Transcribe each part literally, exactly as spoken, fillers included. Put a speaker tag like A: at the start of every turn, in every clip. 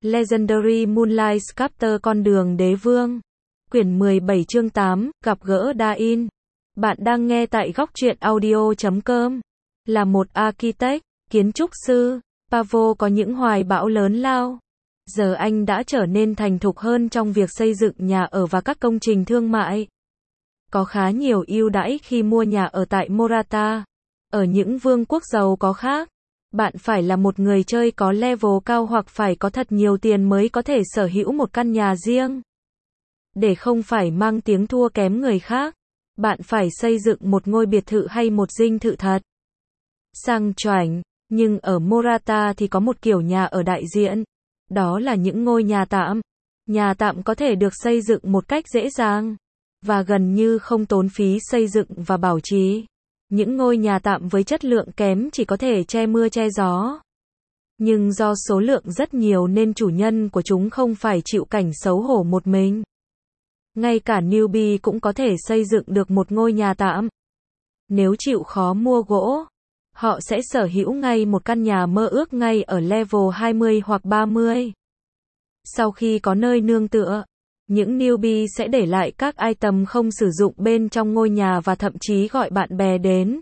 A: Legendary Moonlight Sculptor Con đường đế vương. Quyển mười bảy chương tám, gặp gỡ Dain. Bạn đang nghe tại góc truyện audio chấm com. Là một architect, kiến trúc sư, Pavel có những hoài bão lớn lao. Giờ anh đã trở nên thành thục hơn trong việc xây dựng nhà ở và các công trình thương mại. Có khá nhiều ưu đãi khi mua nhà ở tại Morata. Ở những vương quốc giàu có khác, bạn phải là một người chơi có level cao hoặc phải có thật nhiều tiền mới có thể sở hữu một căn nhà riêng. Để không phải mang tiếng thua kém người khác, bạn phải xây dựng một ngôi biệt thự hay một dinh thự thật sang chảnh. Nhưng ở Morata thì có một kiểu nhà ở đại diện. Đó là những ngôi nhà tạm. Nhà tạm có thể được xây dựng một cách dễ dàng và gần như không tốn phí xây dựng và bảo trì. Những ngôi nhà tạm với chất lượng kém chỉ có thể che mưa che gió. Nhưng do số lượng rất nhiều nên chủ nhân của chúng không phải chịu cảnh xấu hổ một mình. Ngay cả newbie cũng có thể xây dựng được một ngôi nhà tạm. Nếu chịu khó mua gỗ, họ sẽ sở hữu ngay một căn nhà mơ ước ngay ở level hai mươi hoặc ba mươi. Sau khi có nơi nương tựa, những newbie sẽ để lại các item không sử dụng bên trong ngôi nhà và thậm chí gọi bạn bè đến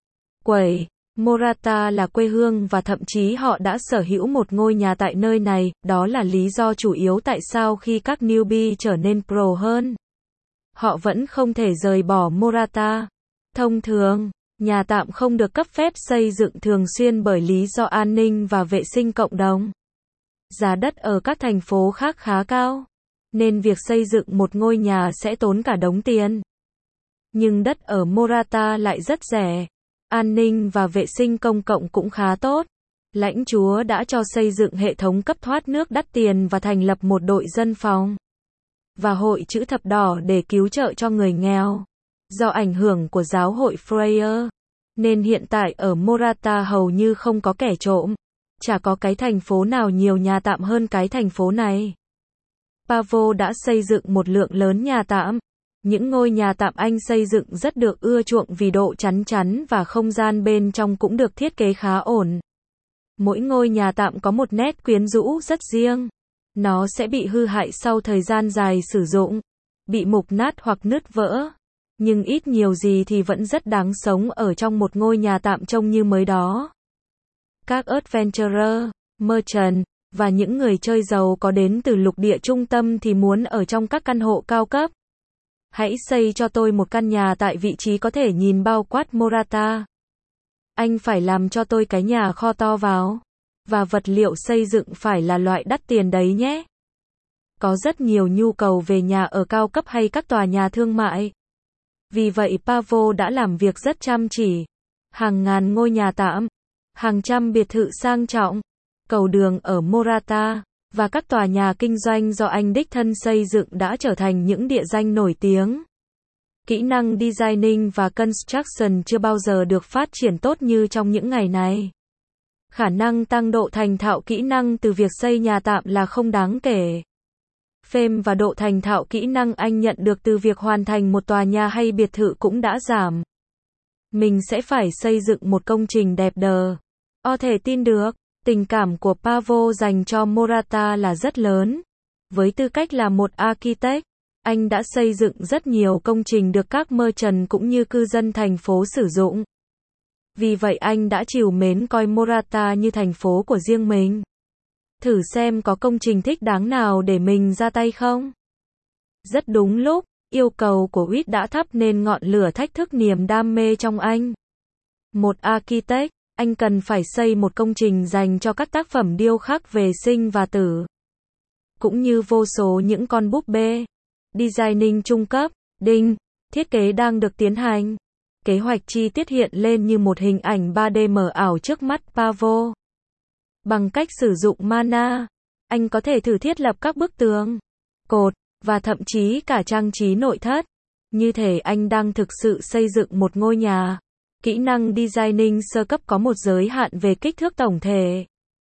A: quẩy. Morata là quê hương và thậm chí họ đã sở hữu một ngôi nhà tại nơi này, đó là lý do chủ yếu tại sao khi các newbie trở nên pro hơn, họ vẫn không thể rời bỏ Morata. Thông thường, nhà tạm không được cấp phép xây dựng thường xuyên bởi lý do an ninh và vệ sinh cộng đồng. Giá đất ở các thành phố khác khá cao, nên việc xây dựng một ngôi nhà sẽ tốn cả đống tiền. Nhưng đất ở Morata lại rất rẻ. An ninh và vệ sinh công cộng cũng khá tốt. Lãnh chúa đã cho xây dựng hệ thống cấp thoát nước đắt tiền và thành lập một đội dân phòng và hội chữ thập đỏ để cứu trợ cho người nghèo. Do ảnh hưởng của giáo hội Freya, nên hiện tại ở Morata hầu như không có kẻ trộm. Chả có cái thành phố nào nhiều nhà tạm hơn cái thành phố này. Pavel đã xây dựng một lượng lớn nhà tạm. Những ngôi nhà tạm anh xây dựng rất được ưa chuộng vì độ chắn chắn và không gian bên trong cũng được thiết kế khá ổn. Mỗi ngôi nhà tạm có một nét quyến rũ rất riêng. Nó sẽ bị hư hại sau thời gian dài sử dụng, bị mục nát hoặc nứt vỡ. Nhưng ít nhiều gì thì vẫn rất đáng sống ở trong một ngôi nhà tạm trông như mới đó. Các adventurer, merchant và những người chơi giàu có đến từ lục địa trung tâm thì muốn ở trong các căn hộ cao cấp. Hãy xây cho tôi một căn nhà tại vị trí có thể nhìn bao quát Morata. Anh phải làm cho tôi cái nhà kho to vào. Và vật liệu xây dựng phải là loại đắt tiền đấy nhé. Có rất nhiều nhu cầu về nhà ở cao cấp hay các tòa nhà thương mại. Vì vậy Pavel đã làm việc rất chăm chỉ. Hàng ngàn ngôi nhà tạm, hàng trăm biệt thự sang trọng, cầu đường ở Morata, và các tòa nhà kinh doanh do anh đích thân xây dựng đã trở thành những địa danh nổi tiếng. Kỹ năng designing và construction chưa bao giờ được phát triển tốt như trong những ngày này. Khả năng tăng độ thành thạo kỹ năng từ việc xây nhà tạm là không đáng kể. Fame và độ thành thạo kỹ năng anh nhận được từ việc hoàn thành một tòa nhà hay biệt thự cũng đã giảm. Mình sẽ phải xây dựng một công trình đẹp đẽ. Có thể tin được, tình cảm của Pavel dành cho Morata là rất lớn. Với tư cách là một architect, anh đã xây dựng rất nhiều công trình được các merchant cũng như cư dân thành phố sử dụng. Vì vậy anh đã trìu mến coi Morata như thành phố của riêng mình. Thử xem có công trình thích đáng nào để mình ra tay không? Rất đúng lúc, yêu cầu của Witt đã thắp nên ngọn lửa thách thức niềm đam mê trong anh. Một architect, anh cần phải xây một công trình dành cho các tác phẩm điêu khắc về sinh và tử. Cũng như vô số những con búp bê. Designing trung cấp, đinh, thiết kế đang được tiến hành. Kế hoạch chi tiết hiện lên như một hình ảnh ba D mờ ảo trước mắt Pavel. Bằng cách sử dụng mana, anh có thể thử thiết lập các bức tường, cột, và thậm chí cả trang trí nội thất. Như thể anh đang thực sự xây dựng một ngôi nhà. Kỹ năng designing sơ cấp có một giới hạn về kích thước tổng thể.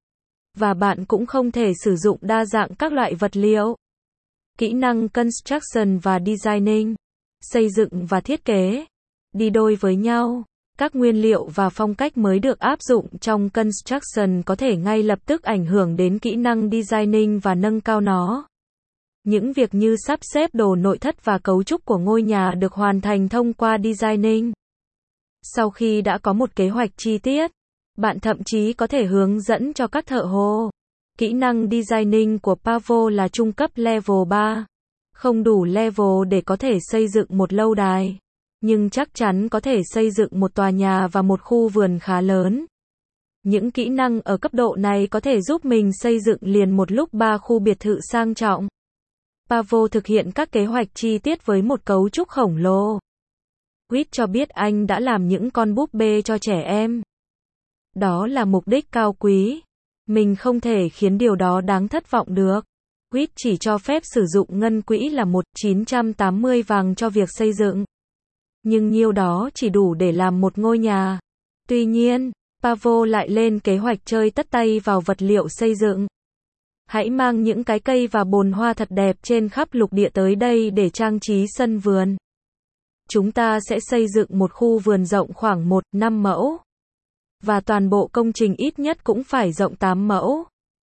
A: Và bạn cũng không thể sử dụng đa dạng các loại vật liệu. Kỹ năng construction và designing, xây dựng và thiết kế, đi đôi với nhau. Các nguyên liệu và phong cách mới được áp dụng trong construction có thể ngay lập tức ảnh hưởng đến kỹ năng designing và nâng cao nó. Những việc như sắp xếp đồ nội thất và cấu trúc của ngôi nhà được hoàn thành thông qua designing. Sau khi đã có một kế hoạch chi tiết, bạn thậm chí có thể hướng dẫn cho các thợ hồ. Kỹ năng designing của Pavo là trung cấp level ba. Không đủ level để có thể xây dựng một lâu đài, nhưng chắc chắn có thể xây dựng một tòa nhà và một khu vườn khá lớn. Những kỹ năng ở cấp độ này có thể giúp mình xây dựng liền một lúc ba khu biệt thự sang trọng. Pavo thực hiện các kế hoạch chi tiết với một cấu trúc khổng lồ. Reed cho biết anh đã làm những con búp bê cho trẻ em. Đó là mục đích cao quý. Mình không thể khiến điều đó đáng thất vọng được. Reed chỉ cho phép sử dụng ngân quỹ là một nghìn chín trăm tám mươi vàng cho việc xây dựng. Nhưng nhiêu đó chỉ đủ để làm một ngôi nhà. Tuy nhiên, Pavo lại lên kế hoạch chơi tất tay vào vật liệu xây dựng. Hãy mang những cái cây và bồn hoa thật đẹp trên khắp lục địa tới đây để trang trí sân vườn. Chúng ta sẽ xây dựng một khu vườn rộng khoảng một phẩy năm mẫu. Và toàn bộ công trình ít nhất cũng phải rộng tám mẫu.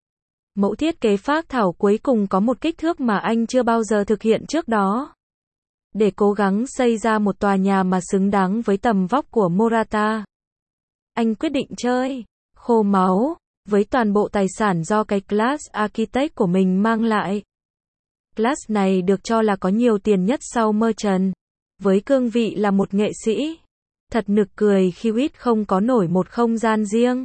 A: Mẫu thiết kế phác thảo cuối cùng có một kích thước mà anh chưa bao giờ thực hiện trước đó. Để cố gắng xây ra một tòa nhà mà xứng đáng với tầm vóc của Morata, anh quyết định chơi khô máu với toàn bộ tài sản do cái class architect của mình mang lại. Class này được cho là có nhiều tiền nhất sau Merchant, với cương vị là một nghệ sĩ. Thật nực cười khi Reed không có nổi một không gian riêng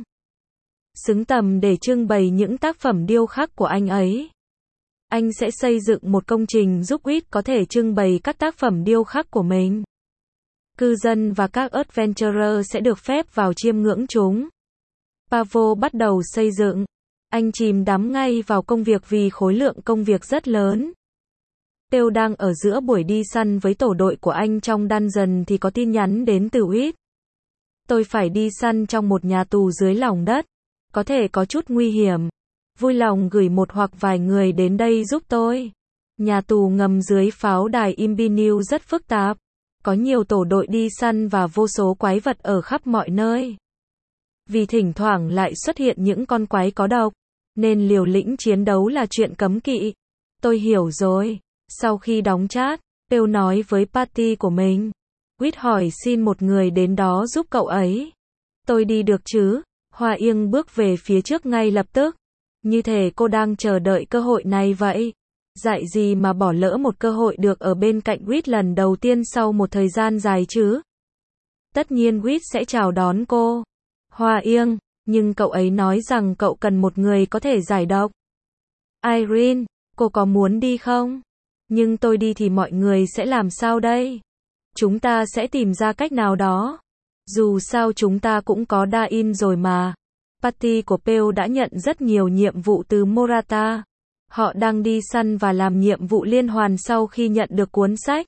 A: xứng tầm để trưng bày những tác phẩm điêu khắc của anh ấy. Anh sẽ xây dựng một công trình giúp Reed có thể trưng bày các tác phẩm điêu khắc của mình. Cư dân và các adventurer sẽ được phép vào chiêm ngưỡng chúng. Pavo bắt đầu xây dựng. Anh chìm đắm ngay vào công việc vì khối lượng công việc rất lớn. Têu đang ở giữa buổi đi săn với tổ đội của anh trong dungeon thì có tin nhắn đến từ Reed. Tôi phải đi săn trong một nhà tù dưới lòng đất. Có thể có chút nguy hiểm. Vui lòng gửi một hoặc vài người đến đây giúp tôi. Nhà tù ngầm dưới pháo đài Imbiniu rất phức tạp. Có nhiều tổ đội đi săn và vô số quái vật ở khắp mọi nơi. Vì thỉnh thoảng lại xuất hiện những con quái có độc, nên liều lĩnh chiến đấu là chuyện cấm kỵ. Tôi hiểu rồi. Sau khi đóng chat, Têu nói với party của mình. Reed hỏi xin một người đến đó giúp cậu ấy. Tôi đi được chứ? Hoa Yên bước về phía trước ngay lập tức. Như thể cô đang chờ đợi cơ hội này vậy. Dại gì mà bỏ lỡ một cơ hội được ở bên cạnh Reed lần đầu tiên sau một thời gian dài chứ? Tất nhiên Reed sẽ chào đón cô. Hoa Yên, nhưng cậu ấy nói rằng cậu cần một người có thể giải độc. Irene, cô có muốn đi không? Nhưng tôi đi thì mọi người sẽ làm sao đây? Chúng ta sẽ tìm ra cách nào đó. Dù sao chúng ta cũng có Dain rồi mà. Party của Pale đã nhận rất nhiều nhiệm vụ từ Morata. Họ đang đi săn và làm nhiệm vụ liên hoàn sau khi nhận được cuốn sách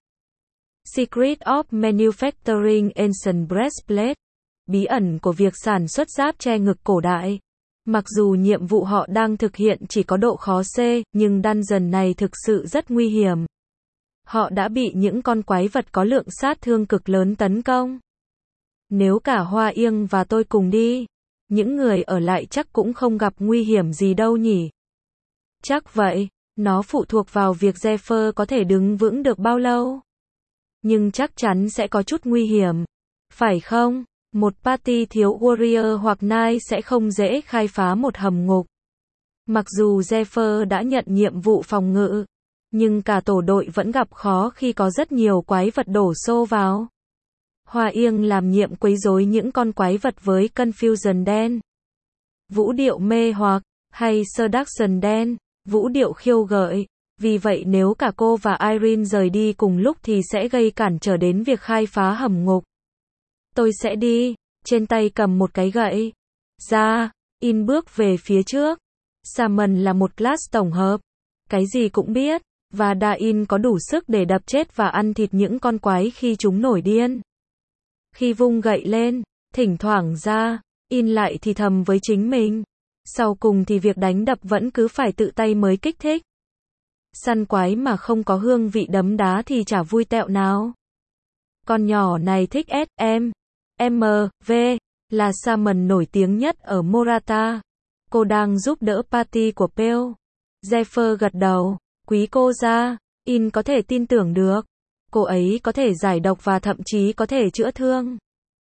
A: Secret of Manufacturing Ancient Breastplate. Bí ẩn của việc sản xuất giáp che ngực cổ đại. Mặc dù nhiệm vụ họ đang thực hiện chỉ có độ khó C, nhưng dungeon này thực sự rất nguy hiểm. Họ đã bị những con quái vật có lượng sát thương cực lớn tấn công. Nếu cả Hoa Yên và tôi cùng đi, những người ở lại chắc cũng không gặp nguy hiểm gì đâu nhỉ? Chắc vậy, nó phụ thuộc vào việc Zephyr có thể đứng vững được bao lâu. Nhưng chắc chắn sẽ có chút nguy hiểm. Phải không? Một party thiếu warrior hoặc knight sẽ không dễ khai phá một hầm ngục. Mặc dù Zephyr đã nhận nhiệm vụ phòng ngự, nhưng cả tổ đội vẫn gặp khó khi có rất nhiều quái vật đổ xô vào. Hoa Yên làm nhiệm quấy rối những con quái vật với Confusion đen, vũ điệu mê hoặc, hay Seduction đen, vũ điệu khiêu gợi. Vì vậy nếu cả cô và Irene rời đi cùng lúc thì sẽ gây cản trở đến việc khai phá hầm ngục. Tôi sẽ đi, trên tay cầm một cái gậy. Ra, In bước về phía trước. Salmon là một class tổng hợp. Cái gì cũng biết, và Dain có đủ sức để đập chết và ăn thịt những con quái khi chúng nổi điên. Khi vung gậy lên, thỉnh thoảng ra, In lại thì thầm với chính mình. Sau cùng thì việc đánh đập vẫn cứ phải tự tay mới kích thích. Săn quái mà không có hương vị đấm đá thì chả vui tẹo nào. Con nhỏ này thích ét em. em vê, là Salmon nổi tiếng nhất ở Morata. Cô đang giúp đỡ party của Pale. Zephyr gật đầu. Quý cô ra, In có thể tin tưởng được. Cô ấy có thể giải độc và thậm chí có thể chữa thương.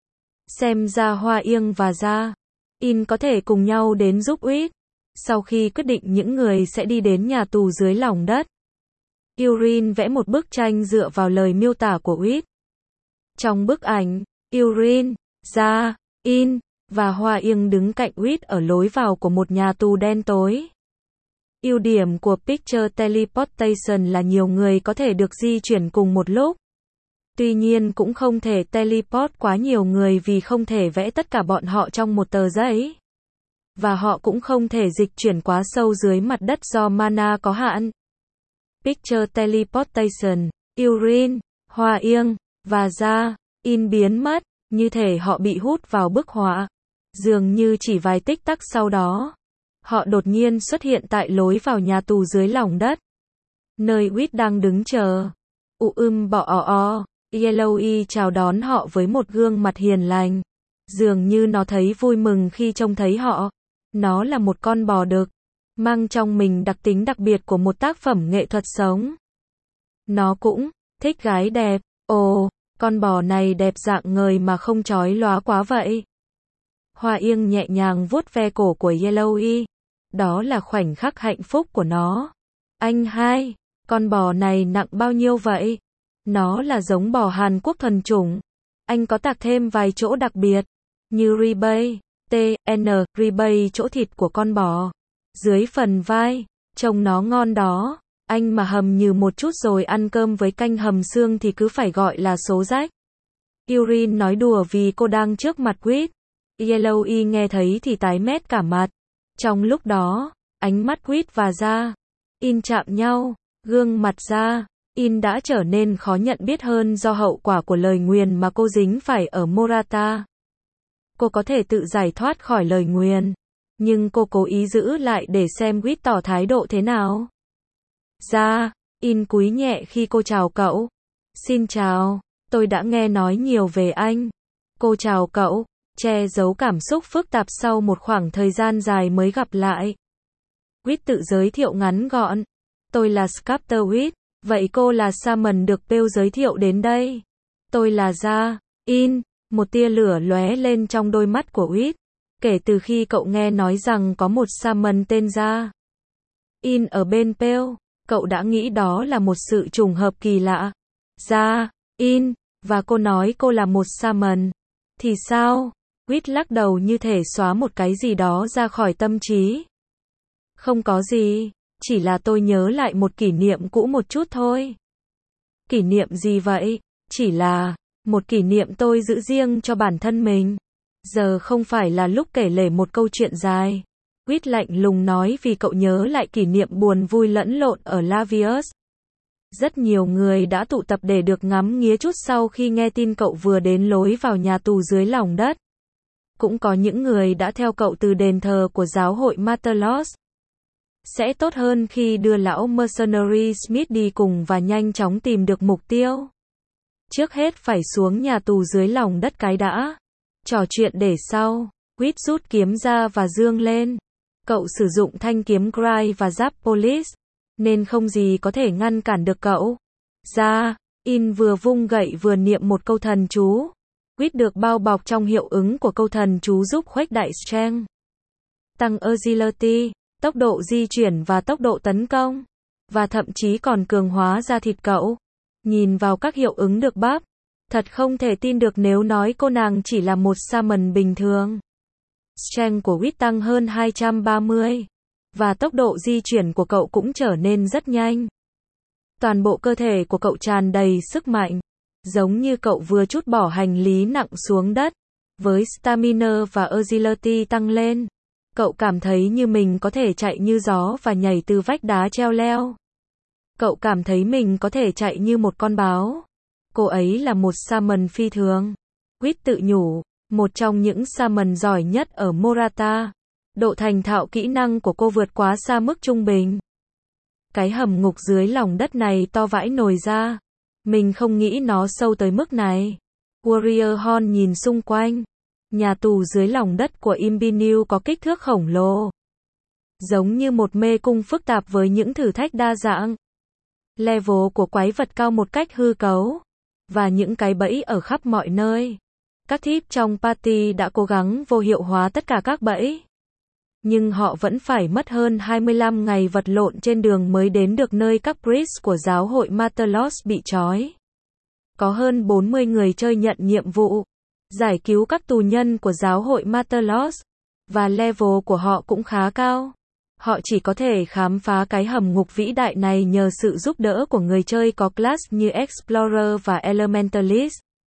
A: Xem ra Hoa Yên và Ra, In có thể cùng nhau đến giúp Reed. Sau khi quyết định những người sẽ đi đến nhà tù dưới lòng đất, Irene vẽ một bức tranh dựa vào lời miêu tả của Reed. Trong bức ảnh, Irene, Ra, In và Hoa Yên đứng cạnh Reed ở lối vào của một nhà tù đen tối. Ưu điểm của Picture Teleportation là nhiều người có thể được di chuyển cùng một lúc. Tuy nhiên cũng không thể teleport quá nhiều người vì không thể vẽ tất cả bọn họ trong một tờ giấy. Và họ cũng không thể dịch chuyển quá sâu dưới mặt đất do mana có hạn. Picture Teleportation, Irene, Hoa Yên và Ra, In biến mất, như thể họ bị hút vào bức họa. Dường như chỉ vài tích tắc sau đó, họ đột nhiên xuất hiện tại lối vào nhà tù dưới lòng đất, nơi Reed đang đứng chờ. U ưm bọ o o, Yellowy chào đón họ với một gương mặt hiền lành. Dường như nó thấy vui mừng khi trông thấy họ. Nó là một con bò đực, mang trong mình đặc tính đặc biệt của một tác phẩm nghệ thuật sống. Nó cũng thích gái đẹp. Ồ, con bò này đẹp dạng ngời mà không chói lóa quá vậy. Hoa Yên nhẹ nhàng vuốt ve cổ của Yellowy. Đó là khoảnh khắc hạnh phúc của nó. Anh hai, con bò này nặng bao nhiêu vậy? Nó là giống bò Hàn Quốc thuần chủng. Anh có tạc thêm vài chỗ đặc biệt, như ribeye, T, N, ribeye chỗ thịt của con bò. Dưới phần vai, trông nó ngon đó. Anh mà hầm như một chút rồi ăn cơm với canh hầm xương thì cứ phải gọi là số rách. Irene nói đùa vì cô đang trước mặt Reed. Yellowy nghe thấy thì tái mét cả mặt. Trong lúc đó, ánh mắt Reed và Ra, In chạm nhau. Gương mặt Ra, In đã trở nên khó nhận biết hơn do hậu quả của lời nguyền mà cô dính phải ở Morata. Cô có thể tự giải thoát khỏi lời nguyền, nhưng cô cố ý giữ lại để xem Reed tỏ thái độ thế nào. Ra, In cúi nhẹ khi cô chào cậu. Xin chào, tôi đã nghe nói nhiều về anh. Cô chào cậu, che giấu cảm xúc phức tạp sau một khoảng thời gian dài mới gặp lại. Reed tự giới thiệu ngắn gọn. Tôi là Sculptor Reed, vậy cô là Salmon được Pale giới thiệu đến đây. Tôi là Ra, In, một tia lửa lóe lên trong đôi mắt của Reed. Kể từ khi cậu nghe nói rằng có một Salmon tên Ra, In ở bên Pale, cậu đã nghĩ đó là một sự trùng hợp kỳ lạ. Ra, In, và cô nói cô là một Salmon. Thì sao? Reed lắc đầu như thể xóa một cái gì đó ra khỏi tâm trí. Không có gì, chỉ là tôi nhớ lại một kỷ niệm cũ một chút thôi. Kỷ niệm gì vậy? Chỉ là một kỷ niệm tôi giữ riêng cho bản thân mình. Giờ không phải là lúc kể lể một câu chuyện dài. Reed lạnh lùng nói vì cậu nhớ lại kỷ niệm buồn vui lẫn lộn ở Lavius. Rất nhiều người đã tụ tập để được ngắm nghía chút sau khi nghe tin cậu vừa đến lối vào nhà tù dưới lòng đất. Cũng có những người đã theo cậu từ đền thờ của giáo hội Martelos. Sẽ tốt hơn khi đưa lão Mercenary Smith đi cùng và nhanh chóng tìm được mục tiêu. Trước hết phải xuống nhà tù dưới lòng đất cái đã. Trò chuyện để sau. Reed rút kiếm ra và giương lên. Cậu sử dụng thanh kiếm Gray và giáp Police, nên không gì có thể ngăn cản được cậu. Ra, In vừa vung gậy vừa niệm một câu thần chú. Reed được bao bọc trong hiệu ứng của câu thần chú giúp khuếch đại strength, tăng agility, tốc độ di chuyển và tốc độ tấn công, và thậm chí còn cường hóa da thịt cậu. Nhìn vào các hiệu ứng được bắp, thật không thể tin được nếu nói cô nàng chỉ là một Salmon bình thường. Strength của Reed tăng hơn hai trăm ba mươi, và tốc độ di chuyển của cậu cũng trở nên rất nhanh. Toàn bộ cơ thể của cậu tràn đầy sức mạnh, giống như cậu vừa trút bỏ hành lý nặng xuống đất. Với stamina và agility tăng lên, cậu cảm thấy như mình có thể chạy như gió và nhảy từ vách đá treo leo. Cậu cảm thấy mình có thể chạy như một con báo. Cô ấy là một Salmon phi thường. Reed tự nhủ, một trong những Salmon giỏi nhất ở Morata. Độ thành thạo kỹ năng của cô vượt quá xa mức trung bình. Cái hầm ngục dưới lòng đất này to vãi nồi ra. Mình không nghĩ nó sâu tới mức này. Warrior Hon nhìn xung quanh. Nhà tù dưới lòng đất của Imbiniu có kích thước khổng lồ. Giống như một mê cung phức tạp với những thử thách đa dạng. Level của quái vật cao một cách hư cấu. Và những cái bẫy ở khắp mọi nơi. Các thiếp trong party đã cố gắng vô hiệu hóa tất cả các bẫy. Nhưng họ vẫn phải mất hơn hai mươi lăm ngày vật lộn trên đường mới đến được nơi các priest của giáo hội Martelos bị trói. Có hơn bốn mươi người chơi nhận nhiệm vụ giải cứu các tù nhân của giáo hội Martelos, và level của họ cũng khá cao. Họ chỉ có thể khám phá cái hầm ngục vĩ đại này nhờ sự giúp đỡ của người chơi có class như Explorer và Elementalist.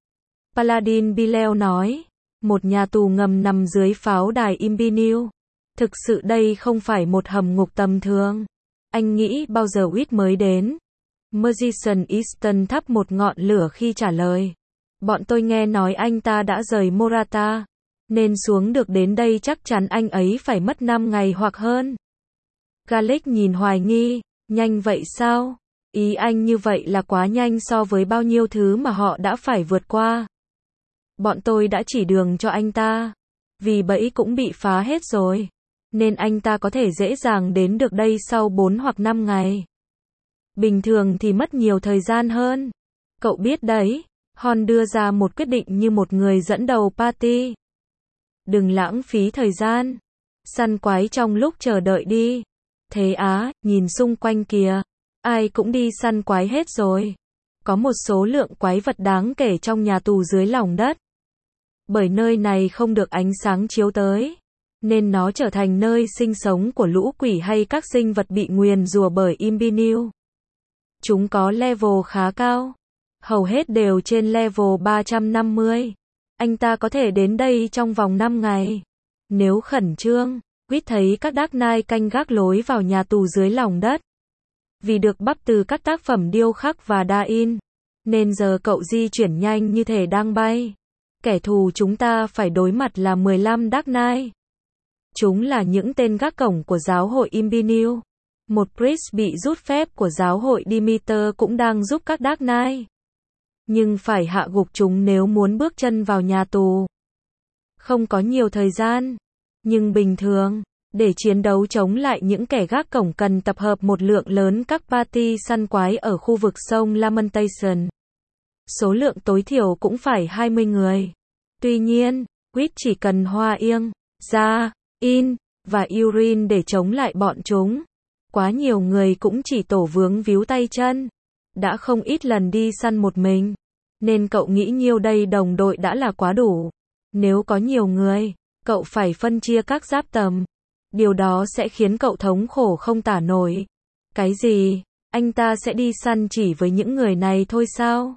A: Paladin Bilel nói, một nhà tù ngầm nằm dưới pháo đài Imbiniu. Thực sự đây không phải một hầm ngục tầm thường. Anh nghĩ bao giờ Wit mới đến? Magician Easton thắp một ngọn lửa khi trả lời. Bọn tôi nghe nói anh ta đã rời Morata, nên xuống được đến đây chắc chắn anh ấy phải mất năm ngày hoặc hơn. Gallic nhìn hoài nghi, nhanh vậy sao? Ý anh như vậy là quá nhanh so với bao nhiêu thứ mà họ đã phải vượt qua. Bọn tôi đã chỉ đường cho anh ta, vì bẫy cũng bị phá hết rồi, nên anh ta có thể dễ dàng đến được đây sau bốn hoặc năm ngày. Bình thường thì mất nhiều thời gian hơn. Cậu biết đấy, Hon đưa ra một quyết định như một người dẫn đầu party. Đừng lãng phí thời gian. Săn quái trong lúc chờ đợi đi. Thế á, nhìn xung quanh kìa. Ai cũng đi săn quái hết rồi. Có một số lượng quái vật đáng kể trong nhà tù dưới lòng đất. Bởi nơi này không được ánh sáng chiếu tới, nên nó trở thành nơi sinh sống của lũ quỷ hay các sinh vật bị nguyền rủa bởi Imbiniu. Chúng có level khá cao. Hầu hết đều trên level ba trăm năm mươi. Anh ta có thể đến đây trong vòng năm ngày. Nếu khẩn trương, Quýt thấy các Dark Knight canh gác lối vào nhà tù dưới lòng đất. Vì được bắp từ các tác phẩm điêu khắc và đa in, nên giờ cậu di chuyển nhanh như thể đang bay. Kẻ thù chúng ta phải đối mặt là mười lăm Dark Knight. Chúng là những tên gác cổng của giáo hội Imbiniu. Một priest bị rút phép của giáo hội Demeter cũng đang giúp các Dark Knight. Nhưng phải hạ gục chúng nếu muốn bước chân vào nhà tù. Không có nhiều thời gian. Nhưng bình thường, để chiến đấu chống lại những kẻ gác cổng cần tập hợp một lượng lớn các party săn quái ở khu vực sông Lamentation. Số lượng tối thiểu cũng phải hai mươi người. Tuy nhiên, Quýt chỉ cần Hoa Yên, Ra, In, và Urin để chống lại bọn chúng. Quá nhiều người cũng chỉ tổ vướng víu tay chân. Đã không ít lần đi săn một mình. Nên cậu nghĩ nhiêu đây đồng đội đã là quá đủ. Nếu có nhiều người, cậu phải phân chia các giáp tầm. Điều đó sẽ khiến cậu thống khổ không tả nổi. Cái gì? Anh ta sẽ đi săn chỉ với những người này thôi sao?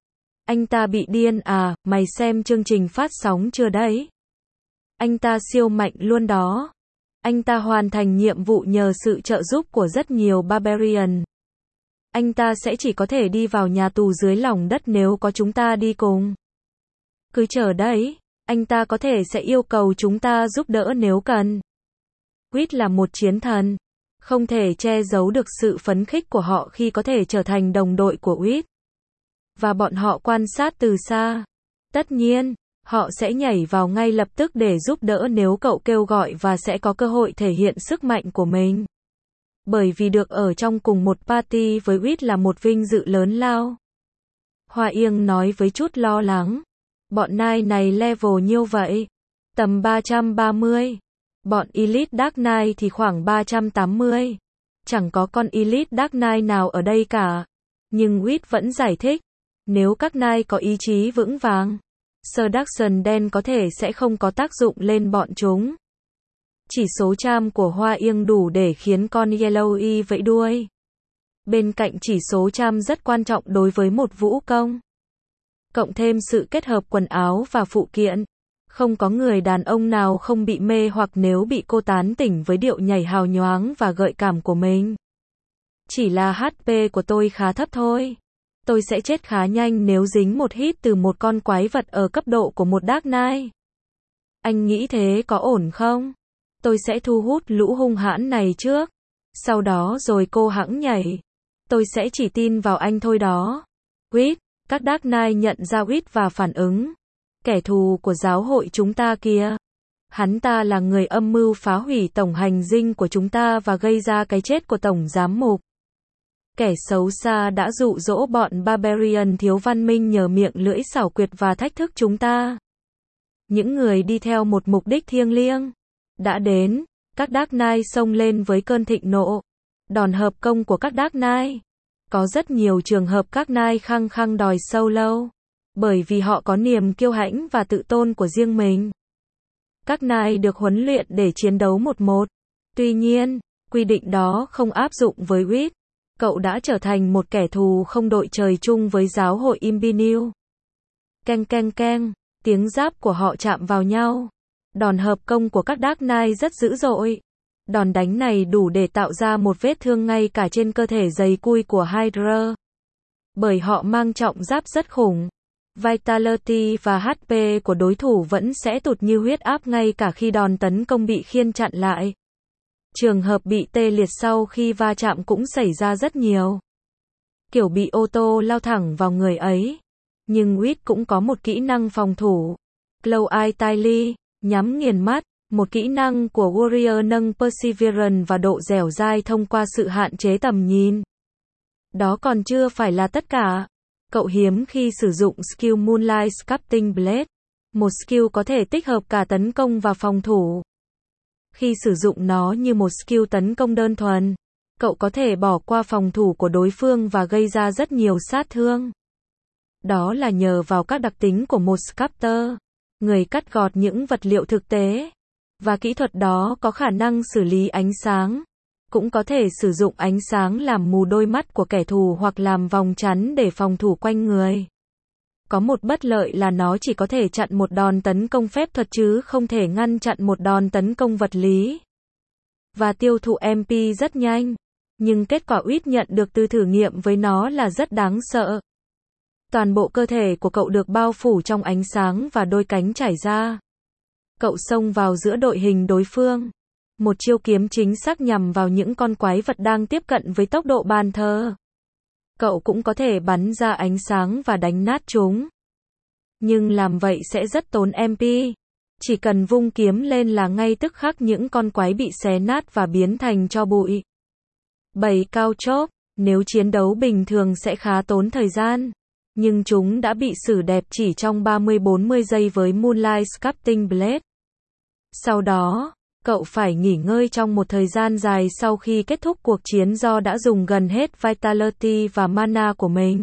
A: Anh ta bị điên à? Mày xem chương trình phát sóng chưa đấy? Anh ta siêu mạnh luôn đó. Anh ta hoàn thành nhiệm vụ nhờ sự trợ giúp của rất nhiều Barbarian. Anh ta sẽ chỉ có thể đi vào nhà tù dưới lòng đất nếu có chúng ta đi cùng. Cứ chờ đấy, anh ta có thể sẽ yêu cầu chúng ta giúp đỡ nếu cần. Quýt là một chiến thần. Không thể che giấu được sự phấn khích của họ khi có thể trở thành đồng đội của Quýt. Và bọn họ quan sát từ xa. Tất nhiên, họ sẽ nhảy vào ngay lập tức để giúp đỡ nếu cậu kêu gọi và sẽ có cơ hội thể hiện sức mạnh của mình. Bởi vì được ở trong cùng một party với Quýt là một vinh dự lớn lao. Hoa Yên nói với chút lo lắng. Bọn nai này level nhiêu vậy? Tầm ba trăm ba mươi. Bọn Elite Dark Knight thì khoảng ba trăm tám mươi. Chẳng có con Elite Dark Knight nào ở đây cả. Nhưng Quýt vẫn giải thích. Nếu các Knight có ý chí vững vàng, Seduction đen có thể sẽ không có tác dụng lên bọn chúng. Chỉ số charm của Hoa Yên đủ để khiến con Yellowy vẫy đuôi. Bên cạnh chỉ số charm rất quan trọng đối với một vũ công. Cộng thêm sự kết hợp quần áo và phụ kiện. Không có người đàn ông nào không bị mê hoặc nếu bị cô tán tỉnh với điệu nhảy hào nhoáng và gợi cảm của mình. Chỉ là hát pê của tôi khá thấp thôi. Tôi sẽ chết khá nhanh nếu dính một hit từ một con quái vật ở cấp độ của một Dark Knight. Anh nghĩ thế có ổn không? Tôi sẽ thu hút lũ hung hãn này trước. Sau đó rồi cô hãng nhảy. Tôi sẽ chỉ tin vào anh thôi đó. Quýt, Các Dark Knight nhận ra Reed và phản ứng. Kẻ thù của giáo hội chúng ta kìa. Hắn ta là người âm mưu phá hủy tổng hành dinh của chúng ta và gây ra cái chết của tổng giám mục. Kẻ xấu xa đã dụ dỗ bọn Barbarian thiếu văn minh nhờ miệng lưỡi xảo quyệt và thách thức chúng ta. Những người đi theo một mục đích thiêng liêng đã đến. Các Dark Knight xông lên với cơn thịnh nộ. Đòn hợp công của các Dark Knight. Có rất nhiều trường hợp các Knight khăng khăng đòi solo. Bởi vì họ có niềm kiêu hãnh và tự tôn của riêng mình. Các Knight được huấn luyện để chiến đấu một một. Tuy nhiên, quy định đó không áp dụng với Reed. Cậu đã trở thành một kẻ thù không đội trời chung với giáo hội Imbinew. Keng keng keng, tiếng giáp của họ chạm vào nhau. Đòn hợp công của các Dark Knight rất dữ dội. Đòn đánh này đủ để tạo ra một vết thương ngay cả trên cơ thể dày cui của Hydra. Bởi họ mang trọng giáp rất khủng. Vitality và hát pê của đối thủ vẫn sẽ tụt như huyết áp ngay cả khi đòn tấn công bị khiên chặn lại. Trường hợp bị tê liệt sau khi va chạm cũng xảy ra rất nhiều. Kiểu bị ô tô lao thẳng vào người ấy. Nhưng Reed cũng có một kỹ năng phòng thủ. Close Eye Tightly, nhắm nghiền mắt. Một kỹ năng của Warrior nâng Perseverance và độ dẻo dai thông qua sự hạn chế tầm nhìn. Đó còn chưa phải là tất cả. Cậu hiếm khi sử dụng skill Moonlight Sculpting Blade. Một skill có thể tích hợp cả tấn công và phòng thủ. Khi sử dụng nó như một skill tấn công đơn thuần, cậu có thể bỏ qua phòng thủ của đối phương và gây ra rất nhiều sát thương. Đó là nhờ vào các đặc tính của một sculptor, người cắt gọt những vật liệu thực tế. Và kỹ thuật đó có khả năng xử lý ánh sáng. Cũng có thể sử dụng ánh sáng làm mù đôi mắt của kẻ thù hoặc làm vòng chắn để phòng thủ quanh người. Có một bất lợi là nó chỉ có thể chặn một đòn tấn công phép thuật chứ không thể ngăn chặn một đòn tấn công vật lý. Và tiêu thụ em pê rất nhanh. Nhưng kết quả Reed nhận được từ thử nghiệm với nó là rất đáng sợ. Toàn bộ cơ thể của cậu được bao phủ trong ánh sáng và đôi cánh trải ra. Cậu xông vào giữa đội hình đối phương. Một chiêu kiếm chính xác nhằm vào những con quái vật đang tiếp cận với tốc độ bàn thờ. Cậu cũng có thể bắn ra ánh sáng và đánh nát chúng. Nhưng làm vậy sẽ rất tốn em pê. Chỉ cần vung kiếm lên là ngay tức khắc những con quái bị xé nát và biến thành tro bụi. bảy cao chóp, nếu chiến đấu bình thường sẽ khá tốn thời gian. Nhưng chúng đã bị xử đẹp chỉ trong ba mươi đến bốn mươi giây với Moonlight Sculpting Blade. Sau đó, cậu phải nghỉ ngơi trong một thời gian dài sau khi kết thúc cuộc chiến do đã dùng gần hết Vitality và mana của mình.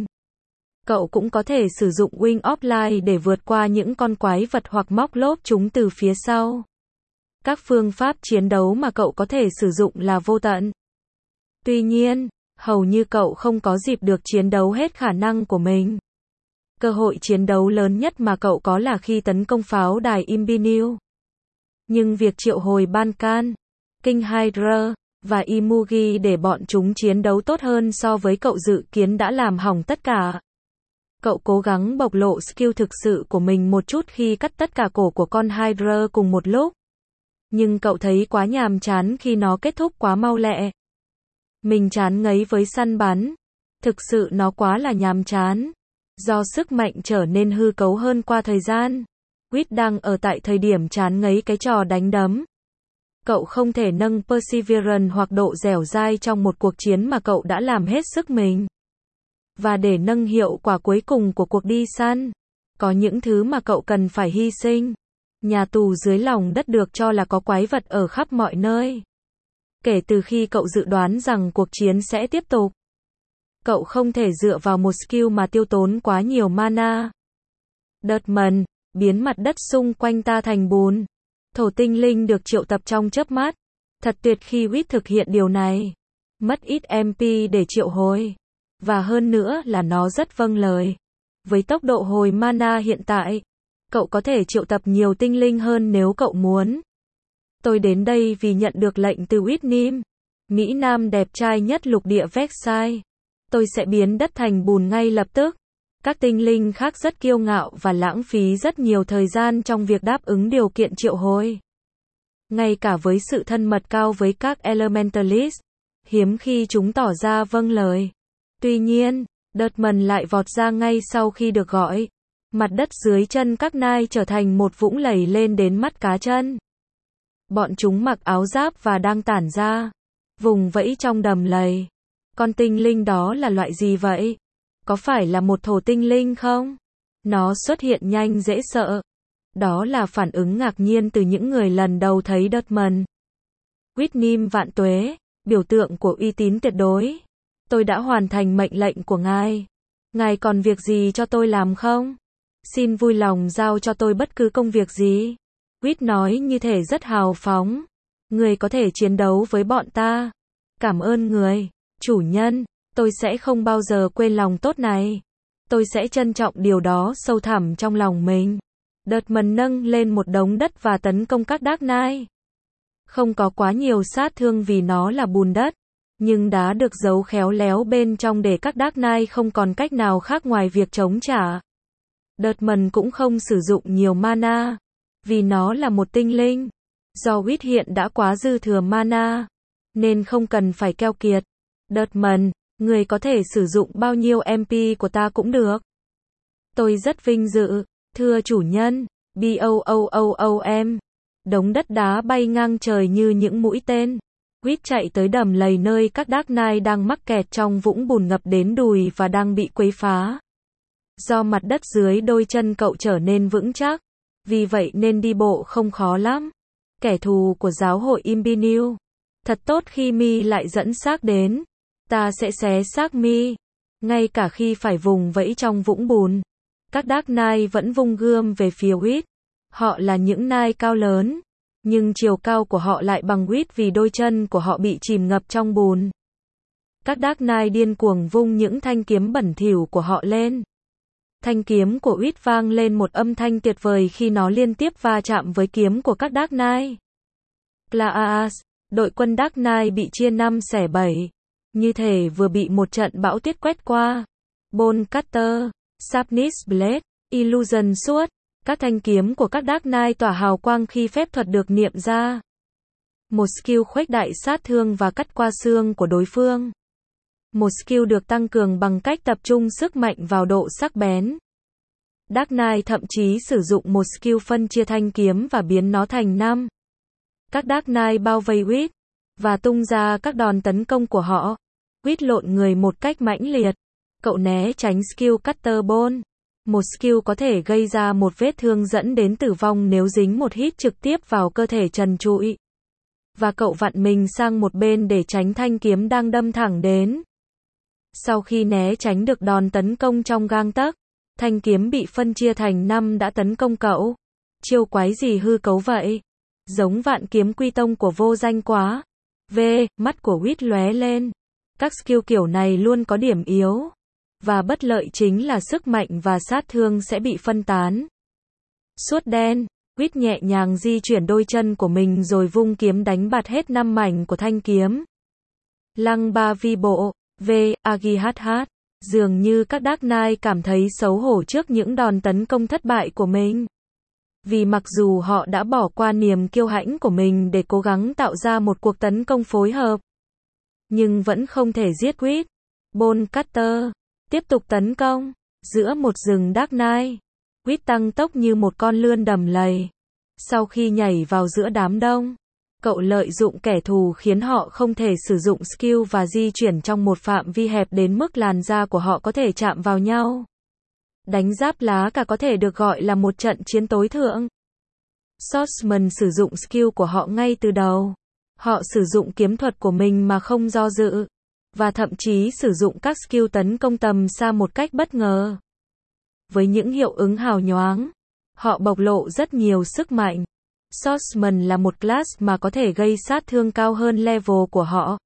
A: Cậu cũng có thể sử dụng Wing of Light để vượt qua những con quái vật hoặc móc lốp chúng từ phía sau. Các phương pháp chiến đấu mà cậu có thể sử dụng là vô tận. Tuy nhiên, hầu như cậu không có dịp được chiến đấu hết khả năng của mình. Cơ hội chiến đấu lớn nhất mà cậu có là khi tấn công pháo đài Imbinew. Nhưng việc triệu hồi Bankan, King Hydra, và Imugi để bọn chúng chiến đấu tốt hơn so với cậu dự kiến đã làm hỏng tất cả. Cậu cố gắng bộc lộ skill thực sự của mình một chút khi cắt tất cả cổ của con Hydra cùng một lúc. Nhưng cậu thấy quá nhàm chán khi nó kết thúc quá mau lẹ. Mình chán ngấy với săn bắn. Thực sự nó quá là nhàm chán. Do sức mạnh trở nên hư cấu hơn qua thời gian. Reed đang ở tại thời điểm chán ngấy cái trò đánh đấm. Cậu không thể nâng Perseverance hoặc độ dẻo dai trong một cuộc chiến mà cậu đã làm hết sức mình. Và để nâng hiệu quả cuối cùng của cuộc đi săn, có những thứ mà cậu cần phải hy sinh. Nhà tù dưới lòng đất được cho là có quái vật ở khắp mọi nơi. Kể từ khi cậu dự đoán rằng cuộc chiến sẽ tiếp tục, cậu không thể dựa vào một skill mà tiêu tốn quá nhiều mana. Đợt mần, biến mặt đất xung quanh ta thành bùn. Thổ tinh linh được triệu tập trong chớp mắt. Thật tuyệt khi Reed thực hiện điều này. Mất ít em pê để triệu hồi. Và hơn nữa là nó rất vâng lời. Với tốc độ hồi mana hiện tại, cậu có thể triệu tập nhiều tinh linh hơn nếu cậu muốn. Tôi đến đây vì nhận được lệnh từ Whitnim, Mỹ Nam đẹp trai nhất lục địa Vexai. Tôi sẽ biến đất thành bùn ngay lập tức. Các tinh linh khác rất kiêu ngạo và lãng phí rất nhiều thời gian trong việc đáp ứng điều kiện triệu hồi. Ngay cả với sự thân mật cao với các Elementalist, hiếm khi chúng tỏ ra vâng lời. Tuy nhiên, Desmond lại vọt ra ngay sau khi được gọi. Mặt đất dưới chân các nai trở thành một vũng lầy lên đến mắt cá chân. Bọn chúng mặc áo giáp và đang tản ra, vùng vẫy trong đầm lầy. Con tinh linh đó là loại gì vậy? Có phải là một thổ tinh linh không? Nó xuất hiện nhanh dễ sợ. Đó là phản ứng ngạc nhiên từ những người lần đầu thấy Desmond. Whitnim vạn tuế, biểu tượng của uy tín tuyệt đối. Tôi đã hoàn thành mệnh lệnh của ngài. Ngài còn việc gì cho tôi làm không? Xin vui lòng giao cho tôi bất cứ công việc gì. Whit nói như thể rất hào phóng. Người có thể chiến đấu với bọn ta. Cảm ơn người, chủ nhân. Tôi sẽ không bao giờ quên lòng tốt này. Tôi sẽ trân trọng điều đó sâu thẳm trong lòng mình. Desmond nâng lên một đống đất và tấn công các Dark Knight. Không có quá nhiều sát thương vì nó là bùn đất, nhưng đá được giấu khéo léo bên trong để các Dark Knight không còn cách nào khác ngoài việc chống trả. Desmond cũng không sử dụng nhiều mana, vì nó là một tinh linh. Do Whit hiện đã quá dư thừa mana, nên không cần phải keo kiệt. Desmond, người có thể sử dụng bao nhiêu em pê của ta cũng được. Tôi rất vinh dự, thưa chủ nhân. Boom. Đống đất đá bay ngang trời như những mũi tên. Whit chạy tới đầm lầy nơi các Dark Knight đang mắc kẹt trong vũng bùn ngập đến đùi và đang bị quấy phá. Do mặt đất dưới đôi chân cậu trở nên vững chắc, vì vậy nên đi bộ không khó lắm. Kẻ thù của giáo hội Imbinil. Thật tốt khi Mi lại dẫn xác đến. Ta sẽ xé xác Mi. Ngay cả khi phải vùng vẫy trong vũng bùn, các Dark Knight vẫn vung gươm về phía Whit. Họ là những nai cao lớn, nhưng chiều cao của họ lại bằng Whit vì đôi chân của họ bị chìm ngập trong bùn. Các Dark Knight điên cuồng vung những thanh kiếm bẩn thỉu của họ lên. Thanh kiếm của Whit vang lên một âm thanh tuyệt vời khi nó liên tiếp va chạm với kiếm của các Dark Knight. Claas, đội quân Dark Knight bị chia năm xẻ bảy, như thể vừa bị một trận bão tuyết quét qua. Bone Cutter, Sharpness Blade, Illusion Sword, các thanh kiếm của các Dark Knight tỏa hào quang khi phép thuật được niệm ra. Một skill khuếch đại sát thương và cắt qua xương của đối phương. Một skill được tăng cường bằng cách tập trung sức mạnh vào độ sắc bén. Dark Knight thậm chí sử dụng một skill phân chia thanh kiếm và biến nó thành năm. Các Dark Knight bao vây Whit và tung ra các đòn tấn công của họ. Whit lộn người một cách mãnh liệt. Cậu né tránh skill Cutter Bone. Một skill có thể gây ra một vết thương dẫn đến tử vong nếu dính một hit trực tiếp vào cơ thể trần trụi. Và cậu vặn mình sang một bên để tránh thanh kiếm đang đâm thẳng đến. Sau khi né tránh được đòn tấn công trong gang tấc, thanh kiếm bị phân chia thành năm đã tấn công cậu. Chiêu quái gì hư cấu vậy? Giống vạn kiếm quy tông của vô danh quá. V, mắt của Whit lóe lên. Các skill kiểu này luôn có điểm yếu. Và bất lợi chính là sức mạnh và sát thương sẽ bị phân tán. Suốt đen, Whit nhẹ nhàng di chuyển đôi chân của mình rồi vung kiếm đánh bạt hết năm mảnh của thanh kiếm. Lăng ba vi bộ, V, Agihh, dường như các Dark Knight cảm thấy xấu hổ trước những đòn tấn công thất bại của mình. Vì mặc dù họ đã bỏ qua niềm kiêu hãnh của mình để cố gắng tạo ra một cuộc tấn công phối hợp, nhưng vẫn không thể giết Whit. Bone Cutter tiếp tục tấn công. Giữa một rừng Dark Knight, Whit tăng tốc như một con lươn đầm lầy. Sau khi nhảy vào giữa đám đông, cậu lợi dụng kẻ thù khiến họ không thể sử dụng skill và di chuyển trong một phạm vi hẹp đến mức làn da của họ có thể chạm vào nhau. Đánh giáp lá cả có thể được gọi là một trận chiến tối thượng. Swordsman sử dụng skill của họ ngay từ đầu. Họ sử dụng kiếm thuật của mình mà không do dự. Và thậm chí sử dụng các skill tấn công tầm xa một cách bất ngờ. Với những hiệu ứng hào nhoáng, họ bộc lộ rất nhiều sức mạnh. Swordsman là một class mà có thể gây sát thương cao hơn level của họ.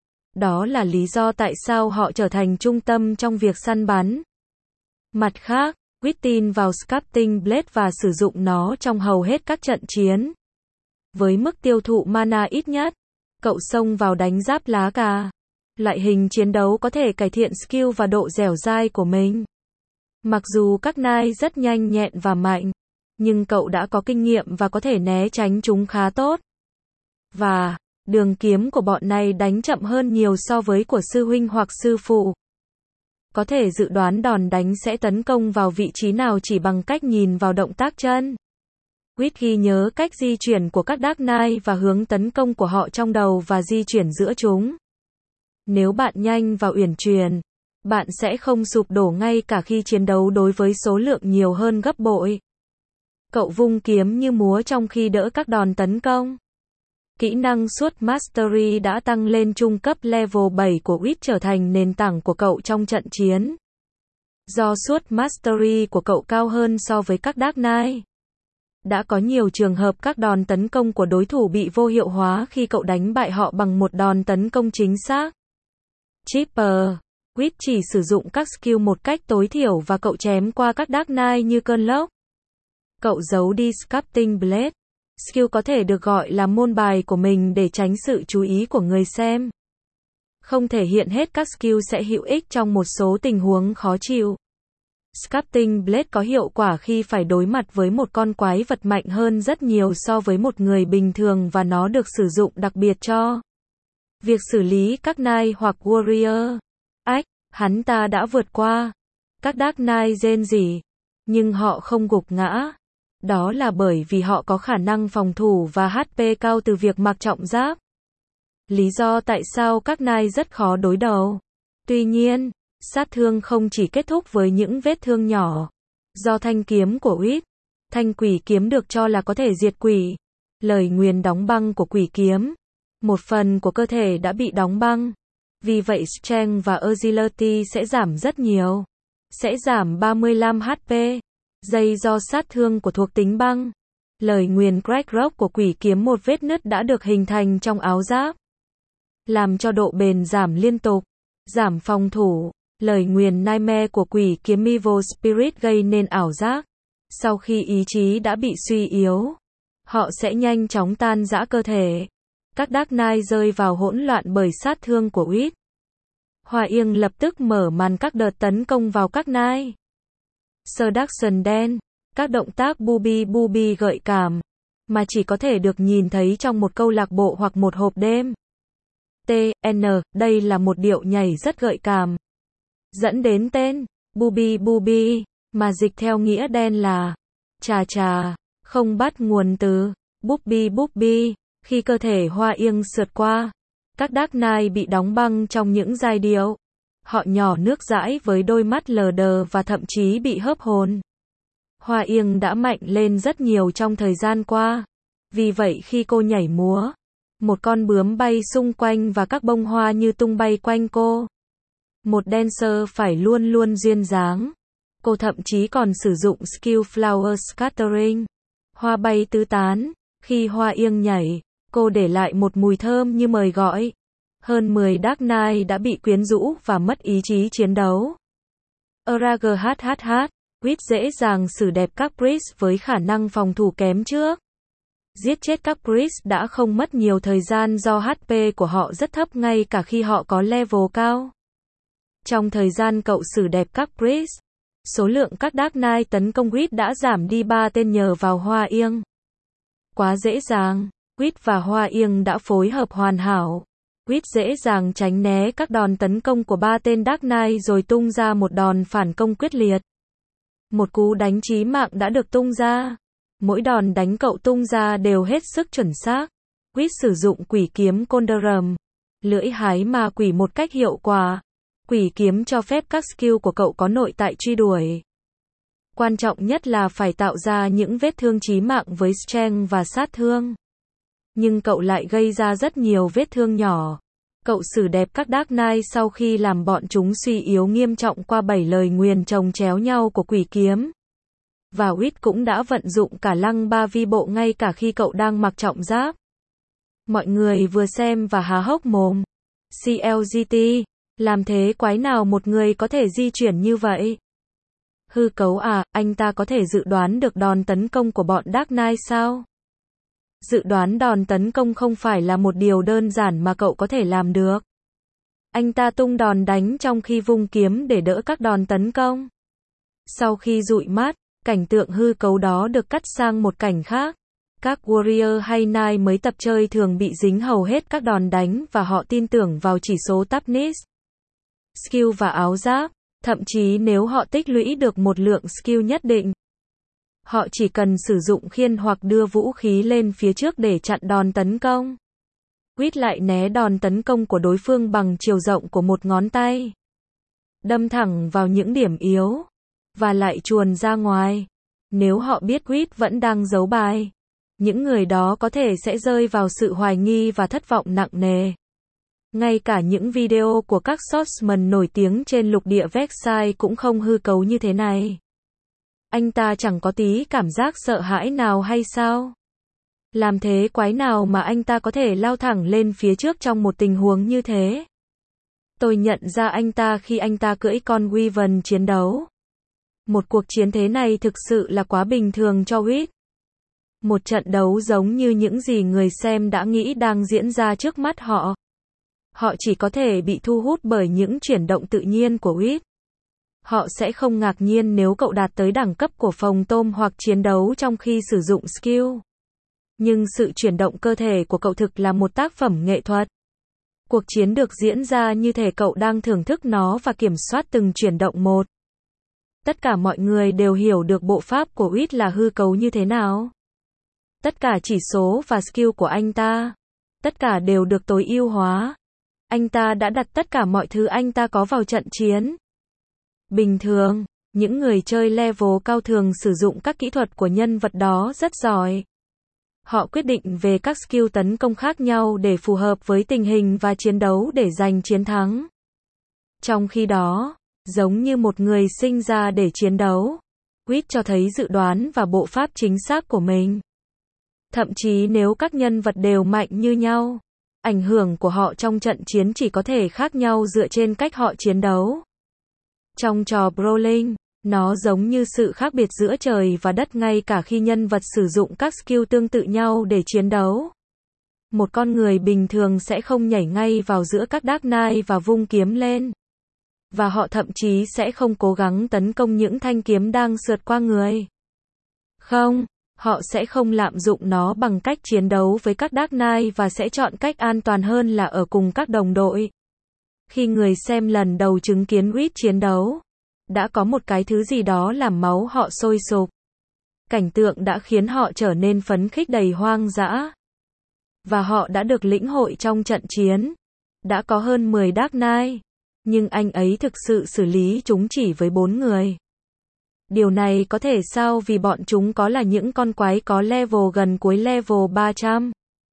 A: Đó là lý do tại sao họ trở thành trung tâm trong việc săn bắn. Mặt khác, Whit tin vào Sculpting Blade và sử dụng nó trong hầu hết các trận chiến. Với mức tiêu thụ mana ít nhất, cậu xông vào đánh giáp lá cà. Loại hình chiến đấu có thể cải thiện skill và độ dẻo dai của mình. Mặc dù các knight rất nhanh nhẹn và mạnh, nhưng cậu đã có kinh nghiệm và có thể né tránh chúng khá tốt. Và, đường kiếm của bọn này đánh chậm hơn nhiều so với của sư huynh hoặc sư phụ. có thể dự đoán đòn đánh sẽ tấn công vào vị trí nào chỉ bằng cách nhìn vào động tác chân. Quýt ghi nhớ cách di chuyển của các Dark Knight và hướng tấn công của họ trong đầu và di chuyển giữa chúng. Nếu bạn nhanh và uyển chuyển, bạn sẽ không sụp đổ ngay cả khi chiến đấu đối với số lượng nhiều hơn gấp bội. Cậu vung kiếm như múa trong khi đỡ các đòn tấn công. Kỹ năng Sword Mastery đã tăng lên trung cấp level bảy của Quýt trở thành nền tảng của cậu trong trận chiến. Do Sword Mastery của cậu cao hơn so với các Dark Knight, đã có nhiều trường hợp các đòn tấn công của đối thủ bị vô hiệu hóa khi cậu đánh bại họ bằng một đòn tấn công chính xác. Chipper, Quýt chỉ sử dụng các skill một cách tối thiểu và cậu chém qua các Dark Knight như cơn lốc. Cậu giấu đi Sculpting Blade. Skill có thể được gọi là môn bài của mình để tránh sự chú ý của người xem. Không thể hiện hết các skill sẽ hữu ích trong một số tình huống khó chịu. Sculpting Blade có hiệu quả khi phải đối mặt với một con quái vật mạnh hơn rất nhiều so với một người bình thường và nó được sử dụng đặc biệt cho việc xử lý các Knight hoặc Warrior. Ách, hắn ta đã vượt qua. Các Dark Knight rên rỉ, nhưng họ không gục ngã. Đó là bởi vì họ có khả năng phòng thủ và hát pê cao từ việc mặc trọng giáp. Lý do tại sao các Knight rất khó đối đầu. Tuy nhiên, sát thương không chỉ kết thúc với những vết thương nhỏ. Do thanh kiếm của Quýt, thanh quỷ kiếm được cho là có thể diệt quỷ. Lời nguyền đóng băng của quỷ kiếm. Một phần của cơ thể đã bị đóng băng. Vì vậy Strength và Agility sẽ giảm rất nhiều. Sẽ giảm ba mươi lăm hát pê. Giây do sát thương của thuộc tính băng. Lời nguyền Crack Rock của quỷ kiếm một vết nứt đã được hình thành trong áo giáp. Làm cho độ bền giảm liên tục. Giảm phòng thủ. Lời nguyền Nightmare của quỷ kiếm Evil Spirit gây nên ảo giác. Sau khi ý chí đã bị suy yếu, họ sẽ nhanh chóng tan rã cơ thể. Các Dark Knight rơi vào hỗn loạn bởi sát thương của Quýt. Hoa Yên lập tức mở màn các đợt tấn công vào các Knight. Seduction đen, các động tác booby booby gợi cảm, mà chỉ có thể được nhìn thấy trong một câu lạc bộ hoặc một hộp đêm. T N, đây là một điệu nhảy rất gợi cảm. Dẫn đến tên, booby booby, mà dịch theo nghĩa đen là trà trà, không bắt nguồn từ booby booby. Khi cơ thể Hoa Yên sượt qua, các Dark Knight bị đóng băng trong những giai điệu. Họ nhỏ nước dãi với đôi mắt lờ đờ và thậm chí bị hớp hồn. Hoa Yên đã mạnh lên rất nhiều trong thời gian qua. Vì vậy khi cô nhảy múa, một con bướm bay xung quanh và các bông hoa như tung bay quanh cô. Một dancer phải luôn luôn duyên dáng. Cô thậm chí còn sử dụng skill Flower Scattering. Hoa bay tứ tán. Khi Hoa Yên nhảy, cô để lại một mùi thơm như mời gọi. Hơn mười Dark Knight đã bị quyến rũ và mất ý chí chiến đấu. Araghhh, Quýt dễ dàng xử đẹp các priest với khả năng phòng thủ kém trước. Giết chết các priest đã không mất nhiều thời gian do hát pê của họ rất thấp ngay cả khi họ có level cao. Trong thời gian cậu xử đẹp các priest, số lượng các Dark Knight tấn công Quýt đã giảm đi ba tên nhờ vào Hoa Yên. Quá dễ dàng, Quýt và Hoa Yên đã phối hợp hoàn hảo. Quýt dễ dàng tránh né các đòn tấn công của ba tên Dark Knight rồi tung ra một đòn phản công quyết liệt. Một cú đánh chí mạng đã được tung ra. Mỗi đòn đánh cậu tung ra đều hết sức chuẩn xác. Quýt sử dụng quỷ kiếm Condorum, lưỡi hái ma quỷ một cách hiệu quả. Quỷ kiếm cho phép các skill của cậu có nội tại truy đuổi. Quan trọng nhất là phải tạo ra những vết thương chí mạng với strength và sát thương. Nhưng cậu lại gây ra rất nhiều vết thương nhỏ. Cậu xử đẹp các Dark Knight sau khi làm bọn chúng suy yếu nghiêm trọng qua bảy lời nguyền chồng chéo nhau của quỷ kiếm. Và Quýt cũng đã vận dụng cả lăng ba vi bộ ngay cả khi cậu đang mặc trọng giáp. Mọi người vừa xem và há hốc mồm. xê lờ giê tê, làm thế quái nào một người có thể di chuyển như vậy? Hư cấu à, anh ta có thể dự đoán được đòn tấn công của bọn Dark Knight sao? Dự đoán đòn tấn công không phải là một điều đơn giản mà cậu có thể làm được. Anh ta tung đòn đánh trong khi vung kiếm để đỡ các đòn tấn công. Sau khi dụi mắt, cảnh tượng hư cấu đó được cắt sang một cảnh khác. Các Warrior hay Knight mới tập chơi thường bị dính hầu hết các đòn đánh và họ tin tưởng vào chỉ số toughness, skill và áo giáp. Thậm chí nếu họ tích lũy được một lượng skill nhất định, họ chỉ cần sử dụng khiên hoặc đưa vũ khí lên phía trước để chặn đòn tấn công. Quýt lại né đòn tấn công của đối phương bằng chiều rộng của một ngón tay, đâm thẳng vào những điểm yếu, và lại chuồn ra ngoài. Nếu họ biết Quýt vẫn đang giấu bài, những người đó có thể sẽ rơi vào sự hoài nghi và thất vọng nặng nề. Ngay cả những video của các swordsman nổi tiếng trên lục địa Vexai cũng không hư cấu như thế này. Anh ta chẳng có tí cảm giác sợ hãi nào hay sao? Làm thế quái nào mà anh ta có thể lao thẳng lên phía trước trong một tình huống như thế? Tôi nhận ra anh ta khi anh ta cưỡi con Wyvern chiến đấu. Một cuộc chiến thế này thực sự là quá bình thường cho Quýt. Một trận đấu giống như những gì người xem đã nghĩ đang diễn ra trước mắt họ. Họ chỉ có thể bị thu hút bởi những chuyển động tự nhiên của Quýt. Họ sẽ không ngạc nhiên nếu cậu đạt tới đẳng cấp của phòng tôm hoặc chiến đấu trong khi sử dụng skill. Nhưng sự chuyển động cơ thể của cậu thực là một tác phẩm nghệ thuật. Cuộc chiến được diễn ra như thể cậu đang thưởng thức nó và kiểm soát từng chuyển động một. Tất cả mọi người đều hiểu được bộ pháp của Quýt là hư cấu như thế nào. Tất cả chỉ số và skill của anh ta, tất cả đều được tối ưu hóa. Anh ta đã đặt tất cả mọi thứ anh ta có vào trận chiến. Bình thường, những người chơi level cao thường sử dụng các kỹ thuật của nhân vật đó rất giỏi. Họ quyết định về các skill tấn công khác nhau để phù hợp với tình hình và chiến đấu để giành chiến thắng. Trong khi đó, giống như một người sinh ra để chiến đấu, Quýt cho thấy dự đoán và bộ pháp chính xác của mình. Thậm chí nếu các nhân vật đều mạnh như nhau, ảnh hưởng của họ trong trận chiến chỉ có thể khác nhau dựa trên cách họ chiến đấu. Trong trò brawling, nó giống như sự khác biệt giữa trời và đất ngay cả khi nhân vật sử dụng các skill tương tự nhau để chiến đấu. Một con người bình thường sẽ không nhảy ngay vào giữa các Dark Knight và vung kiếm lên. Và họ thậm chí sẽ không cố gắng tấn công những thanh kiếm đang sượt qua người. Không, họ sẽ không lạm dụng nó bằng cách chiến đấu với các Dark Knight và sẽ chọn cách an toàn hơn là ở cùng các đồng đội. Khi người xem lần đầu chứng kiến Quýt chiến đấu, đã có một cái thứ gì đó làm máu họ sôi sục. Cảnh tượng đã khiến họ trở nên phấn khích đầy hoang dã. Và họ đã được lĩnh hội trong trận chiến. Đã có hơn mười Dark Knight, nhưng anh ấy thực sự xử lý chúng chỉ với bốn người. Điều này có thể sao vì bọn chúng có là những con quái có level gần cuối level ba trăm.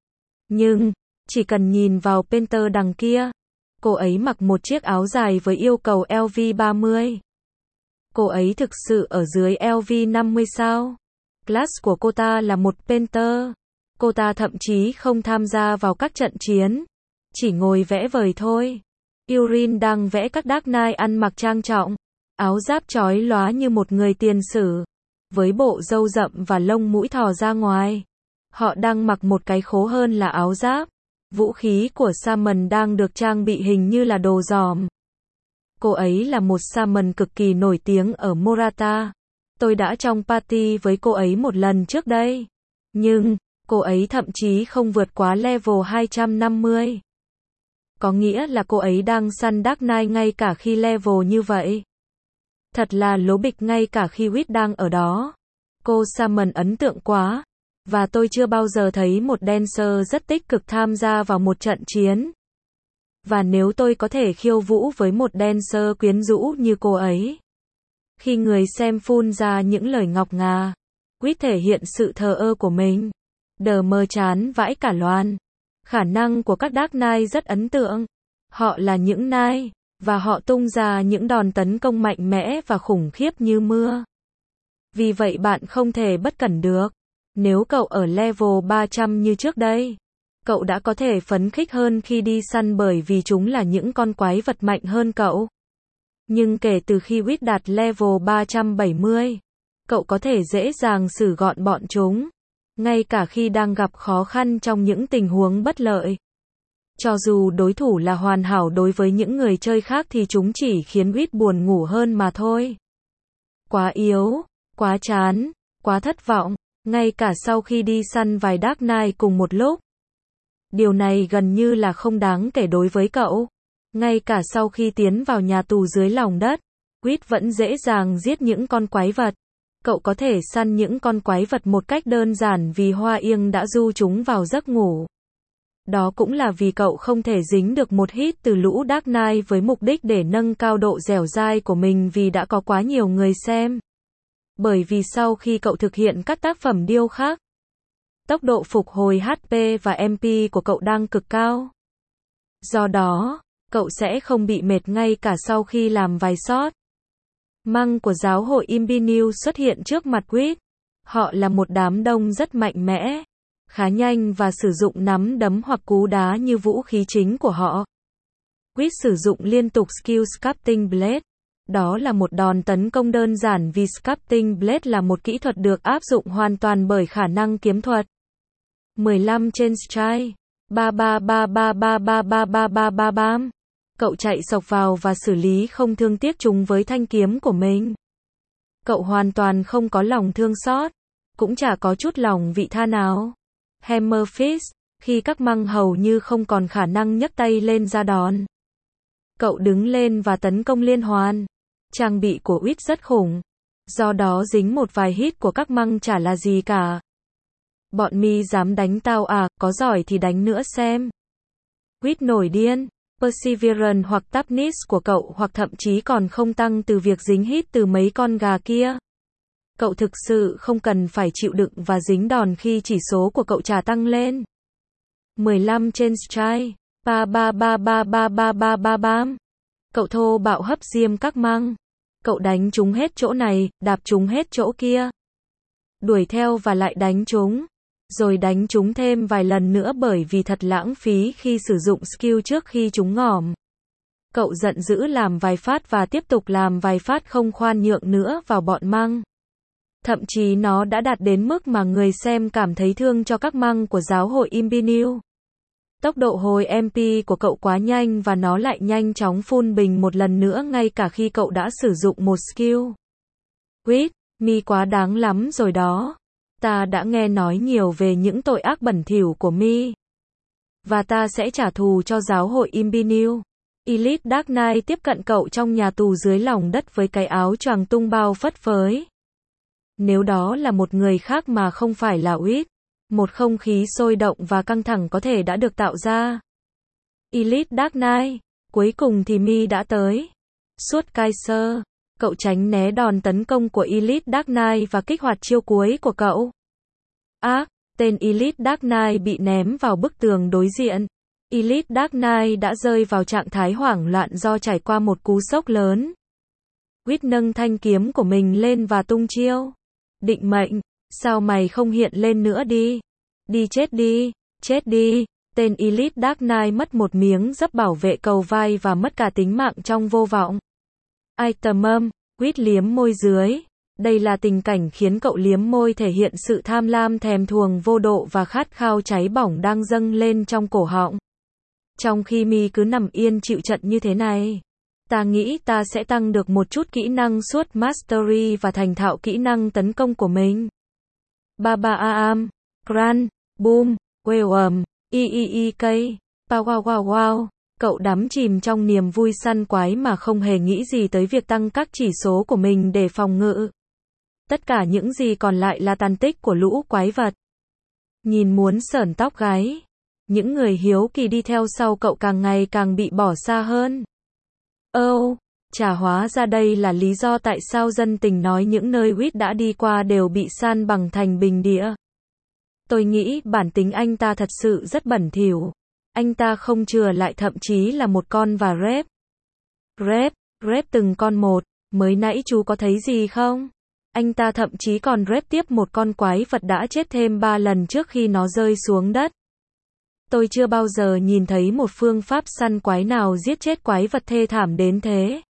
A: Nhưng, chỉ cần nhìn vào Panther đằng kia, cô ấy mặc một chiếc áo dài với yêu cầu L V ba mươi. Cô ấy thực sự ở dưới L V năm mươi sao. Class của cô ta là một Panther. Cô ta thậm chí không tham gia vào các trận chiến, chỉ ngồi vẽ vời thôi. Yurin đang vẽ các Dark Knight ăn mặc trang trọng, áo giáp chói lóa như một người tiền sử, với bộ râu rậm và lông mũi thò ra ngoài. Họ đang mặc một cái khố hơn là áo giáp. Vũ khí của Shaman đang được trang bị hình như là đồ giòm. Cô ấy là một Shaman cực kỳ nổi tiếng ở Morata. Tôi đã trong party với cô ấy một lần trước đây. Nhưng, cô ấy thậm chí không vượt quá level hai trăm năm mươi. Có nghĩa là cô ấy đang săn Dark Knight ngay cả khi level như vậy. Thật là lố bịch ngay cả khi Quýt đang ở đó. Cô Shaman ấn tượng quá. Và tôi chưa bao giờ thấy một dancer rất tích cực tham gia vào một trận chiến. Và nếu tôi có thể khiêu vũ với một dancer quyến rũ như cô ấy. Khi người xem phun ra những lời ngọc ngà, Quýt thể hiện sự thờ ơ của mình. Đờ mờ chán vãi cả loàn. Khả năng của các Dark Knight rất ấn tượng. Họ là những Knight, và họ tung ra những đòn tấn công mạnh mẽ và khủng khiếp như mưa. Vì vậy bạn không thể bất cẩn được. Nếu cậu ở level ba trăm như trước đây, cậu đã có thể phấn khích hơn khi đi săn bởi vì chúng là những con quái vật mạnh hơn cậu. Nhưng kể từ khi Quýt đạt level ba trăm bảy mươi, cậu có thể dễ dàng xử gọn bọn chúng, ngay cả khi đang gặp khó khăn trong những tình huống bất lợi. Cho dù đối thủ là hoàn hảo đối với những người chơi khác thì chúng chỉ khiến Quýt buồn ngủ hơn mà thôi. Quá yếu, quá chán, quá thất vọng, ngay cả sau khi đi săn vài Dark Knight cùng một lúc. Điều này gần như là không đáng kể đối với cậu. Ngay cả sau khi tiến vào nhà tù dưới lòng đất, Quýt vẫn dễ dàng giết những con quái vật. Cậu có thể săn những con quái vật một cách đơn giản vì Hoa Yên đã du chúng vào giấc ngủ. Đó cũng là vì cậu không thể dính được một hit từ lũ Dark Knight với mục đích để nâng cao độ dẻo dai của mình vì đã có quá nhiều người xem. Bởi vì sau khi cậu thực hiện các tác phẩm điêu khắc, tốc độ phục hồi hát pê và em pê của cậu đang cực cao. Do đó, cậu sẽ không bị mệt ngay cả sau khi làm vài shot. Măng của giáo hội Imbinew xuất hiện trước mặt Quýt. Họ là một đám đông rất mạnh mẽ, khá nhanh và sử dụng nắm đấm hoặc cú đá như vũ khí chính của họ. Quýt sử dụng liên tục skill Sculpting Blade. Đó là một đòn tấn công đơn giản vì Sculpting Blade là một kỹ thuật được áp dụng hoàn toàn bởi khả năng kiếm thuật. mười lăm trên strike. Ba ba ba ba ba ba ba ba ba ba bam. Cậu chạy sộc vào và xử lý không thương tiếc chúng với thanh kiếm của mình. Cậu hoàn toàn không có lòng thương xót, cũng chả có chút lòng vị tha nào. Hammer Fist, khi các măng hầu như không còn khả năng nhấc tay lên ra đòn. Cậu đứng lên và tấn công liên hoàn. Trang bị của Quýt rất khủng. Do đó dính một vài hit của các măng chả là gì cả. Bọn mi dám đánh tao à, có giỏi thì đánh nữa xem. Quýt nổi điên. Perseverance hoặc Toughness của cậu hoặc thậm chí còn không tăng từ việc dính hit từ mấy con gà kia. Cậu thực sự không cần phải chịu đựng và dính đòn khi chỉ số của cậu chả tăng lên. mười lăm trên strike. Ba ba ba ba ba ba ba ba bam. Cậu thô bạo hấp diêm các măng. Cậu đánh chúng hết chỗ này, đạp chúng hết chỗ kia. Đuổi theo và lại đánh chúng. Rồi đánh chúng thêm vài lần nữa bởi vì thật lãng phí khi sử dụng skill trước khi chúng ngỏm. Cậu giận dữ làm vài phát và tiếp tục làm vài phát không khoan nhượng nữa vào bọn măng. Thậm chí nó đã đạt đến mức mà người xem cảm thấy thương cho các măng của giáo hội Imbinew. Tốc độ hồi em pê của cậu quá nhanh và nó lại nhanh chóng full bình một lần nữa ngay cả khi cậu đã sử dụng một skill. Quýt, mi quá đáng lắm rồi đó. Ta đã nghe nói nhiều về những tội ác bẩn thỉu của mi. Và ta sẽ trả thù cho giáo hội Imbinew. Elite Dark Knight tiếp cận cậu trong nhà tù dưới lòng đất với cái áo choàng tung bao phất phới. Nếu đó là một người khác mà không phải là Quýt, một không khí sôi động và căng thẳng có thể đã được tạo ra. Elite Dark Knight, cuối cùng thì mi đã tới. Suốt Kaiser, cậu tránh né đòn tấn công của Elite Dark Knight và kích hoạt chiêu cuối của cậu. Ác, tên Elite Dark Knight bị ném vào bức tường đối diện. Elite Dark Knight đã rơi vào trạng thái hoảng loạn do trải qua một cú sốc lớn. Quýt nâng thanh kiếm của mình lên và tung chiêu. Định mệnh, sao mày không hiện lên nữa đi? Đi chết đi, chết đi. Tên Elite Dark Knight mất một miếng giáp bảo vệ cầu vai và mất cả tính mạng trong vô vọng. Item âm, Quýt liếm môi dưới. Đây là tình cảnh khiến cậu liếm môi thể hiện sự tham lam thèm thuồng vô độ và khát khao cháy bỏng đang dâng lên trong cổ họng. Trong khi mi cứ nằm yên chịu trận như thế này, ta nghĩ ta sẽ tăng được một chút kỹ năng suốt Mastery và thành thạo kỹ năng tấn công của mình. Ba ba am, Gran, Boom, Wham, i i i k, pow wow wow wow. Cậu đắm chìm trong niềm vui săn quái mà không hề nghĩ gì tới việc tăng các chỉ số của mình để phòng ngự. Tất cả những gì còn lại là tàn tích của lũ quái vật. Nhìn muốn sởn tóc gáy. Những người hiếu kỳ đi theo sau cậu càng ngày càng bị bỏ xa hơn. Ơ, oh, chả hóa ra đây là lý do tại sao dân tình nói những nơi Quýt đã đi qua đều bị san bằng thành bình địa. Tôi nghĩ bản tính anh ta thật sự rất bẩn thỉu. Anh ta không chừa lại thậm chí là một con và rep. Rep, rep từng con một, mới nãy chú có thấy gì không? Anh ta thậm chí còn rep tiếp một con quái vật đã chết thêm ba lần trước khi nó rơi xuống đất. Tôi chưa bao giờ nhìn thấy một phương pháp săn quái nào giết chết quái vật thê thảm đến thế.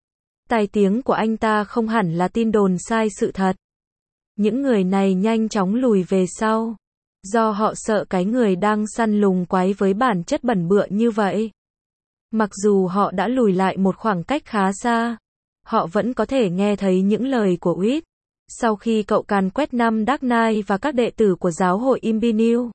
A: Tai tiếng của anh ta không hẳn là tin đồn sai sự thật. Những người này nhanh chóng lùi về sau. Do họ sợ cái người đang săn lùng quái với bản chất bẩn bựa như vậy. Mặc dù họ đã lùi lại một khoảng cách khá xa, họ vẫn có thể nghe thấy những lời của Quýt. Sau khi cậu càn quét năm Dark Knight và các đệ tử của giáo hội Imbinew,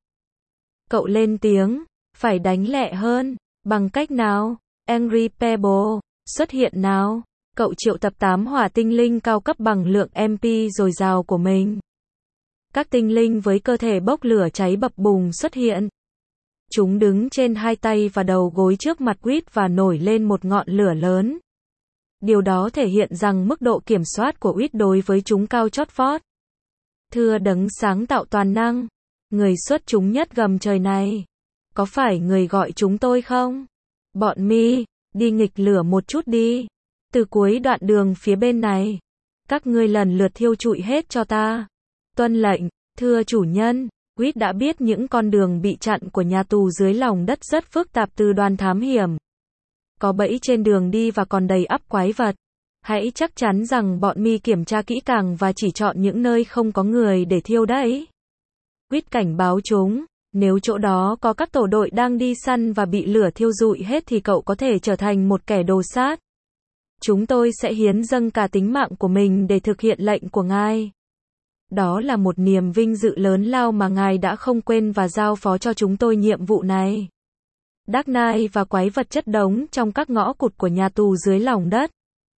A: cậu lên tiếng, phải đánh lẹ hơn, bằng cách nào? Angry Pebble, xuất hiện nào. Cậu triệu tập tám hỏa tinh linh cao cấp bằng lượng em pê dồi dào của mình. Các tinh linh với cơ thể bốc lửa cháy bập bùng xuất hiện. Chúng đứng trên hai tay và đầu gối trước mặt Quýt và nổi lên một ngọn lửa lớn. Điều đó thể hiện rằng mức độ kiểm soát của Quýt đối với chúng cao chót vót. Thưa đấng sáng tạo toàn năng, người xuất chúng nhất gầm trời này, có phải người gọi chúng tôi không? Bọn mi, đi nghịch lửa một chút đi. Từ cuối đoạn đường phía bên này, các ngươi lần lượt thiêu trụi hết cho ta. Tuân lệnh, thưa chủ nhân. Quýt đã biết những con đường bị chặn của nhà tù dưới lòng đất rất phức tạp từ đoàn thám hiểm. Có bẫy trên đường đi và còn đầy ắp quái vật. Hãy chắc chắn rằng bọn mi kiểm tra kỹ càng và chỉ chọn những nơi không có người để thiêu đấy. Quýt cảnh báo chúng, nếu chỗ đó có các tổ đội đang đi săn và bị lửa thiêu rụi hết thì cậu có thể trở thành một kẻ đồ sát. Chúng tôi sẽ hiến dâng cả tính mạng của mình để thực hiện lệnh của ngài. Đó là một niềm vinh dự lớn lao mà ngài đã không quên và giao phó cho chúng tôi nhiệm vụ này. Dark Knight và quái vật chất đống trong các ngõ cụt của nhà tù dưới lòng đất.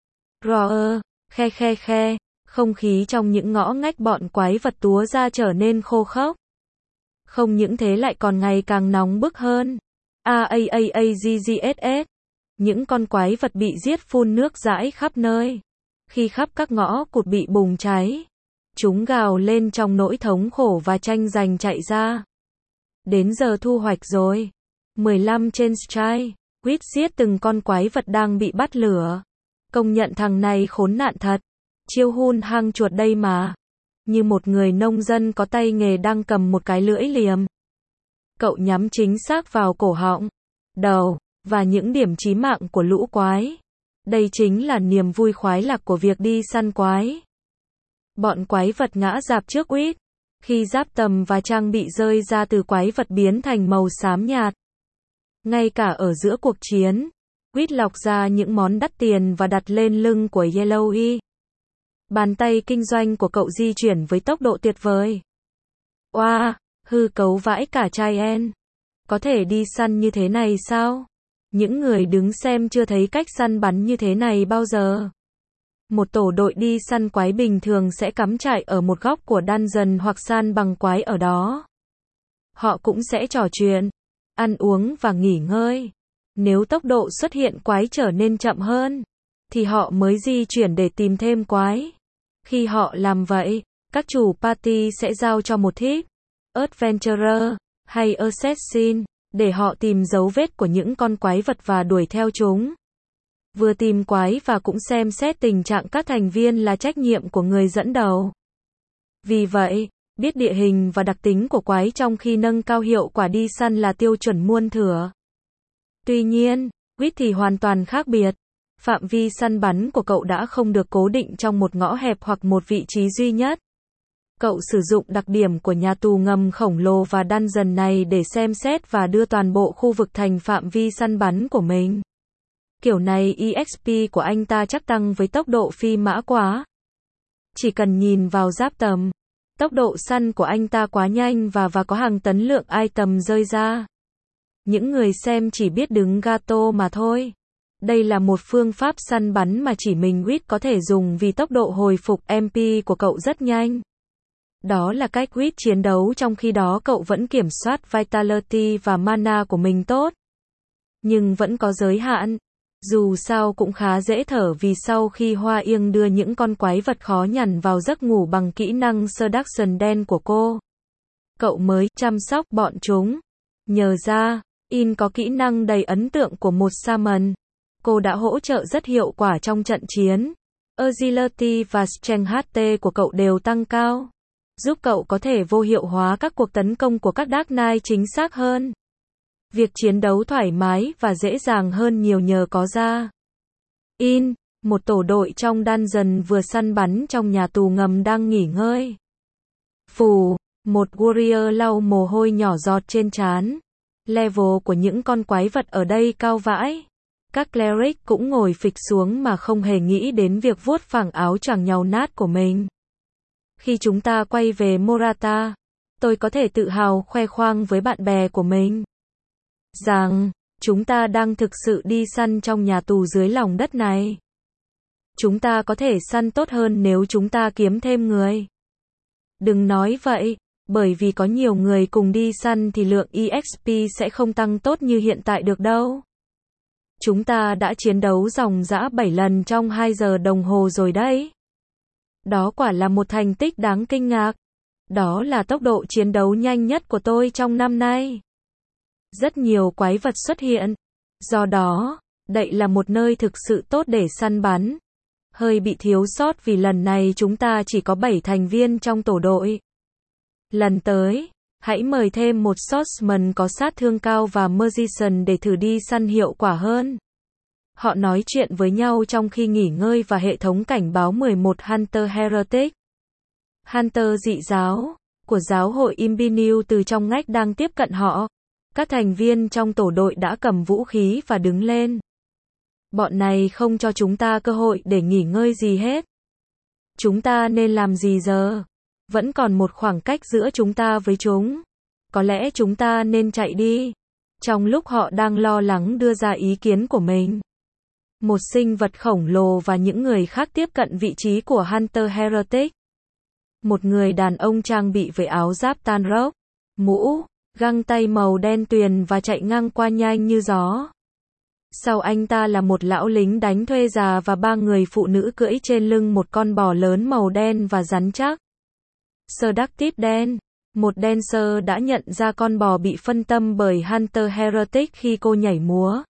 A: Roar, khe khe khe, không khí trong những ngõ ngách bọn quái vật túa ra trở nên khô khốc. Không những thế lại còn ngày càng nóng bức hơn. A A A A G G S S. Những con quái vật bị giết phun nước rãi khắp nơi. Khi khắp các ngõ cụt bị bùng cháy, chúng gào lên trong nỗi thống khổ và tranh giành chạy ra. Đến giờ thu hoạch rồi. mười lăm trên strike. Quýt giết từng con quái vật đang bị bắt lửa. Công nhận thằng này khốn nạn thật. Chiêu hun hang chuột đây mà. Như một người nông dân có tay nghề đang cầm một cái lưỡi liềm. Cậu nhắm chính xác vào cổ họng, đầu, và những điểm chí mạng của lũ quái. Đây chính là niềm vui khoái lạc của việc đi săn quái. Bọn quái vật ngã rạp trước Quýt. Khi giáp tầm và trang bị rơi ra từ quái vật biến thành màu xám nhạt. Ngay cả ở giữa cuộc chiến, Quýt lọc ra những món đắt tiền và đặt lên lưng của Yellowy. Bàn tay kinh doanh của cậu di chuyển với tốc độ tuyệt vời. Oa, wow, hư cấu vãi cả chai en. Có thể đi săn như thế này sao? Những người đứng xem chưa thấy cách săn bắn như thế này bao giờ. Một tổ đội đi săn quái bình thường sẽ cắm trại ở một góc của dungeon hoặc săn bằng quái ở đó. Họ cũng sẽ trò chuyện, ăn uống và nghỉ ngơi. Nếu tốc độ xuất hiện quái trở nên chậm hơn, thì họ mới di chuyển để tìm thêm quái. Khi họ làm vậy, các chủ party sẽ giao cho một tip, Adventurer, hay Assassin, để họ tìm dấu vết của những con quái vật và đuổi theo chúng. Vừa tìm quái và cũng xem xét tình trạng các thành viên là trách nhiệm của người dẫn đầu. Vì vậy, biết địa hình và đặc tính của quái trong khi nâng cao hiệu quả đi săn là tiêu chuẩn muôn thuở. Tuy nhiên, Quýt thì hoàn toàn khác biệt. Phạm vi săn bắn của cậu đã không được cố định trong một ngõ hẹp hoặc một vị trí duy nhất. Cậu sử dụng đặc điểm của nhà tù ngầm khổng lồ và dungeon này để xem xét và đưa toàn bộ khu vực thành phạm vi săn bắn của mình. Kiểu này e ích pê của anh ta chắc tăng với tốc độ phi mã quá. Chỉ cần nhìn vào giáp tầm, tốc độ săn của anh ta quá nhanh và và có hàng tấn lượng item rơi ra. Những người xem chỉ biết đứng gato mà thôi. Đây là một phương pháp săn bắn mà chỉ mình Quýt có thể dùng vì tốc độ hồi phục em pê của cậu rất nhanh. Đó là cách Quýt chiến đấu trong khi đó cậu vẫn kiểm soát Vitality và Mana của mình tốt. Nhưng vẫn có giới hạn. Dù sao cũng khá dễ thở vì sau khi Hoa Yên đưa những con quái vật khó nhằn vào giấc ngủ bằng kỹ năng Seduction đen của cô, cậu mới chăm sóc bọn chúng. Nhờ ra, In có kỹ năng đầy ấn tượng của một Shaman. Cô đã hỗ trợ rất hiệu quả trong trận chiến. Agility và Strength hát tê của cậu đều tăng cao, giúp cậu có thể vô hiệu hóa các cuộc tấn công của các Dark Knight chính xác hơn. Việc chiến đấu thoải mái và dễ dàng hơn nhiều nhờ có ra. In, một tổ đội trong dungeon vừa săn bắn trong nhà tù ngầm đang nghỉ ngơi. Phù, một warrior lau mồ hôi nhỏ giọt trên trán. Level của những con quái vật ở đây cao vãi. Các cleric cũng ngồi phịch xuống mà không hề nghĩ đến việc vuốt phẳng áo choàng nhàu nát của mình. Khi chúng ta quay về Morata, tôi có thể tự hào khoe khoang với bạn bè của mình rằng chúng ta đang thực sự đi săn trong nhà tù dưới lòng đất này. Chúng ta có thể săn tốt hơn nếu chúng ta kiếm thêm người. Đừng nói vậy, bởi vì có nhiều người cùng đi săn thì lượng e ích pê sẽ không tăng tốt như hiện tại được đâu. Chúng ta đã chiến đấu ròng rã bảy lần trong hai giờ đồng hồ rồi đấy. Đó quả là một thành tích đáng kinh ngạc. Đó là tốc độ chiến đấu nhanh nhất của tôi trong năm nay. Rất nhiều quái vật xuất hiện. Do đó, đây là một nơi thực sự tốt để săn bắn. Hơi bị thiếu sót vì lần này chúng ta chỉ có bảy thành viên trong tổ đội. Lần tới, hãy mời thêm một swordsman có sát thương cao và magician để thử đi săn hiệu quả hơn. Họ nói chuyện với nhau trong khi nghỉ ngơi và hệ thống cảnh báo mười một Hunter Heretic. Hunter dị giáo của giáo hội Imbiniu từ trong ngách đang tiếp cận họ. Các thành viên trong tổ đội đã cầm vũ khí và đứng lên. Bọn này không cho chúng ta cơ hội để nghỉ ngơi gì hết. Chúng ta nên làm gì giờ? Vẫn còn một khoảng cách giữa chúng ta với chúng. Có lẽ chúng ta nên chạy đi. Trong lúc họ đang lo lắng đưa ra ý kiến của mình, một sinh vật khổng lồ và những người khác tiếp cận vị trí của Hunter Heretic. Một người đàn ông trang bị với áo giáp tan rốc, mũ, găng tay màu đen tuyền và chạy ngang qua nhanh như gió. Sau anh ta là một lão lính đánh thuê già và ba người phụ nữ cưỡi trên lưng một con bò lớn màu đen và rắn chắc. Seductive đen. Một dancer đã nhận ra con bò bị phân tâm bởi Hunter Heretic khi cô nhảy múa.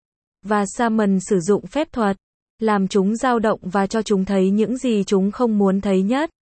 A: Và Shaman sử dụng phép thuật, làm chúng dao động và cho chúng thấy những gì chúng không muốn thấy nhất.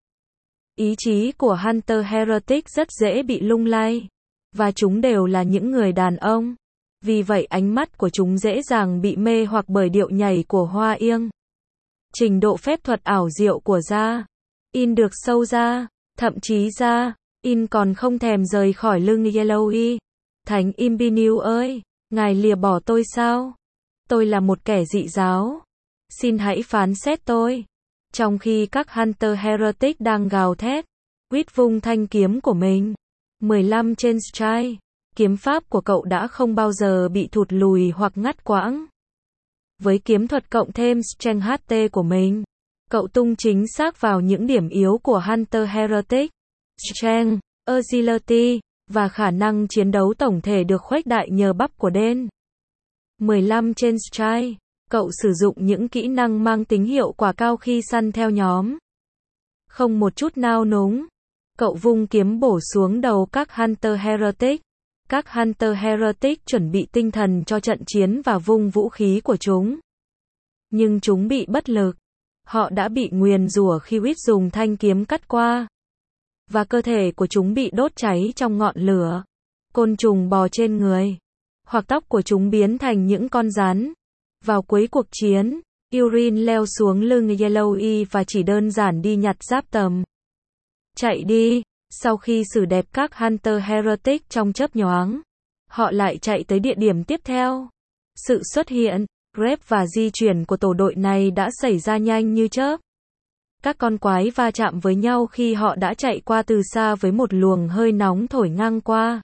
A: Ý chí của Hunter Heretic rất dễ bị lung lay. Và chúng đều là những người đàn ông. Vì vậy ánh mắt của chúng dễ dàng bị mê hoặc bởi điệu nhảy của Hoa Iêng. Trình độ phép thuật ảo diệu của Gia In được sâu ra, thậm chí Gia In còn không thèm rời khỏi lưng Yellowy. Thánh Imbiniu ơi, ngài lìa bỏ tôi sao? Tôi là một kẻ dị giáo. Xin hãy phán xét tôi. Trong khi các Hunter Heretic đang gào thét, quýt vung thanh kiếm của mình. mười lăm trên strike. Kiếm pháp của cậu đã không bao giờ bị thụt lùi hoặc ngắt quãng. Với kiếm thuật cộng thêm strength hát tê của mình, cậu tung chính xác vào những điểm yếu của Hunter Heretic. Strength, agility, và khả năng chiến đấu tổng thể được khuếch đại nhờ bắp của Den. mười lăm trên strike. Cậu sử dụng những kỹ năng mang tính hiệu quả cao khi săn theo nhóm. Không một chút nao núng. Cậu vung kiếm bổ xuống đầu các Hunter Heretic. Các Hunter Heretic chuẩn bị tinh thần cho trận chiến và vung vũ khí của chúng. Nhưng chúng bị bất lực. Họ đã bị nguyền rủa khi Wit dùng thanh kiếm cắt qua. Và cơ thể của chúng bị đốt cháy trong ngọn lửa. Côn trùng bò trên người. Hoặc tóc của chúng biến thành những con rắn. Vào cuối cuộc chiến, Urin leo xuống lưng Yellowy và chỉ đơn giản đi nhặt giáp tầm. Chạy đi. Sau khi xử đẹp các Hunter Heretic trong chớp nhoáng, họ lại chạy tới địa điểm tiếp theo. Sự xuất hiện, grab và di chuyển của tổ đội này đã xảy ra nhanh như chớp. Các con quái va chạm với nhau khi họ đã chạy qua từ xa với một luồng hơi nóng thổi ngang qua.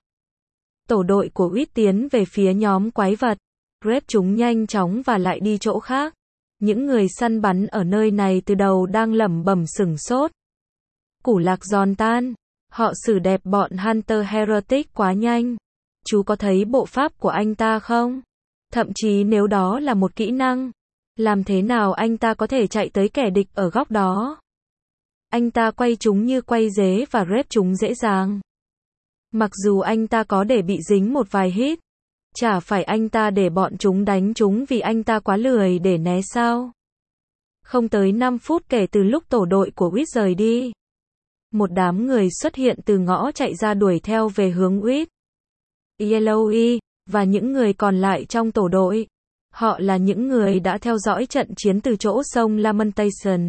A: Tổ đội của Wit tiến về phía nhóm quái vật, grab chúng nhanh chóng và lại đi chỗ khác. Những người săn bắn ở nơi này từ đầu đang lẩm bẩm sửng sốt. Củ lạc giòn tan. Họ xử đẹp bọn Hunter Heretic quá nhanh. Chú có thấy bộ pháp của anh ta không? Thậm chí nếu đó là một kỹ năng, làm thế nào anh ta có thể chạy tới kẻ địch ở góc đó? Anh ta quay chúng như quay dế và rep chúng dễ dàng. Mặc dù anh ta có để bị dính một vài hit, chả phải anh ta để bọn chúng đánh chúng vì anh ta quá lười để né sao? Không tới năm phút kể từ lúc tổ đội của Wit rời đi, một đám người xuất hiện từ ngõ chạy ra đuổi theo về hướng Wit. Yellowy, và những người còn lại trong tổ đội. Họ là những người đã theo dõi trận chiến từ chỗ sông Lamentation.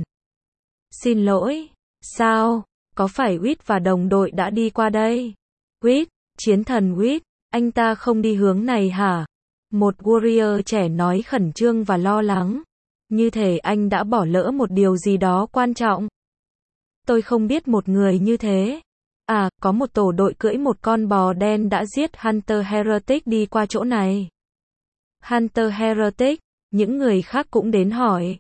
A: Xin lỗi, sao? Có phải Wit và đồng đội đã đi qua đây? Wit, chiến thần Wit, anh ta không đi hướng này hả? Một warrior trẻ nói khẩn trương và lo lắng. Như thể anh đã bỏ lỡ một điều gì đó quan trọng. Tôi không biết một người như thế. À, có một tổ đội cưỡi một con bò đen đã giết Hunter Heretic đi qua chỗ này. Hunter Heretic, những người khác cũng đến hỏi.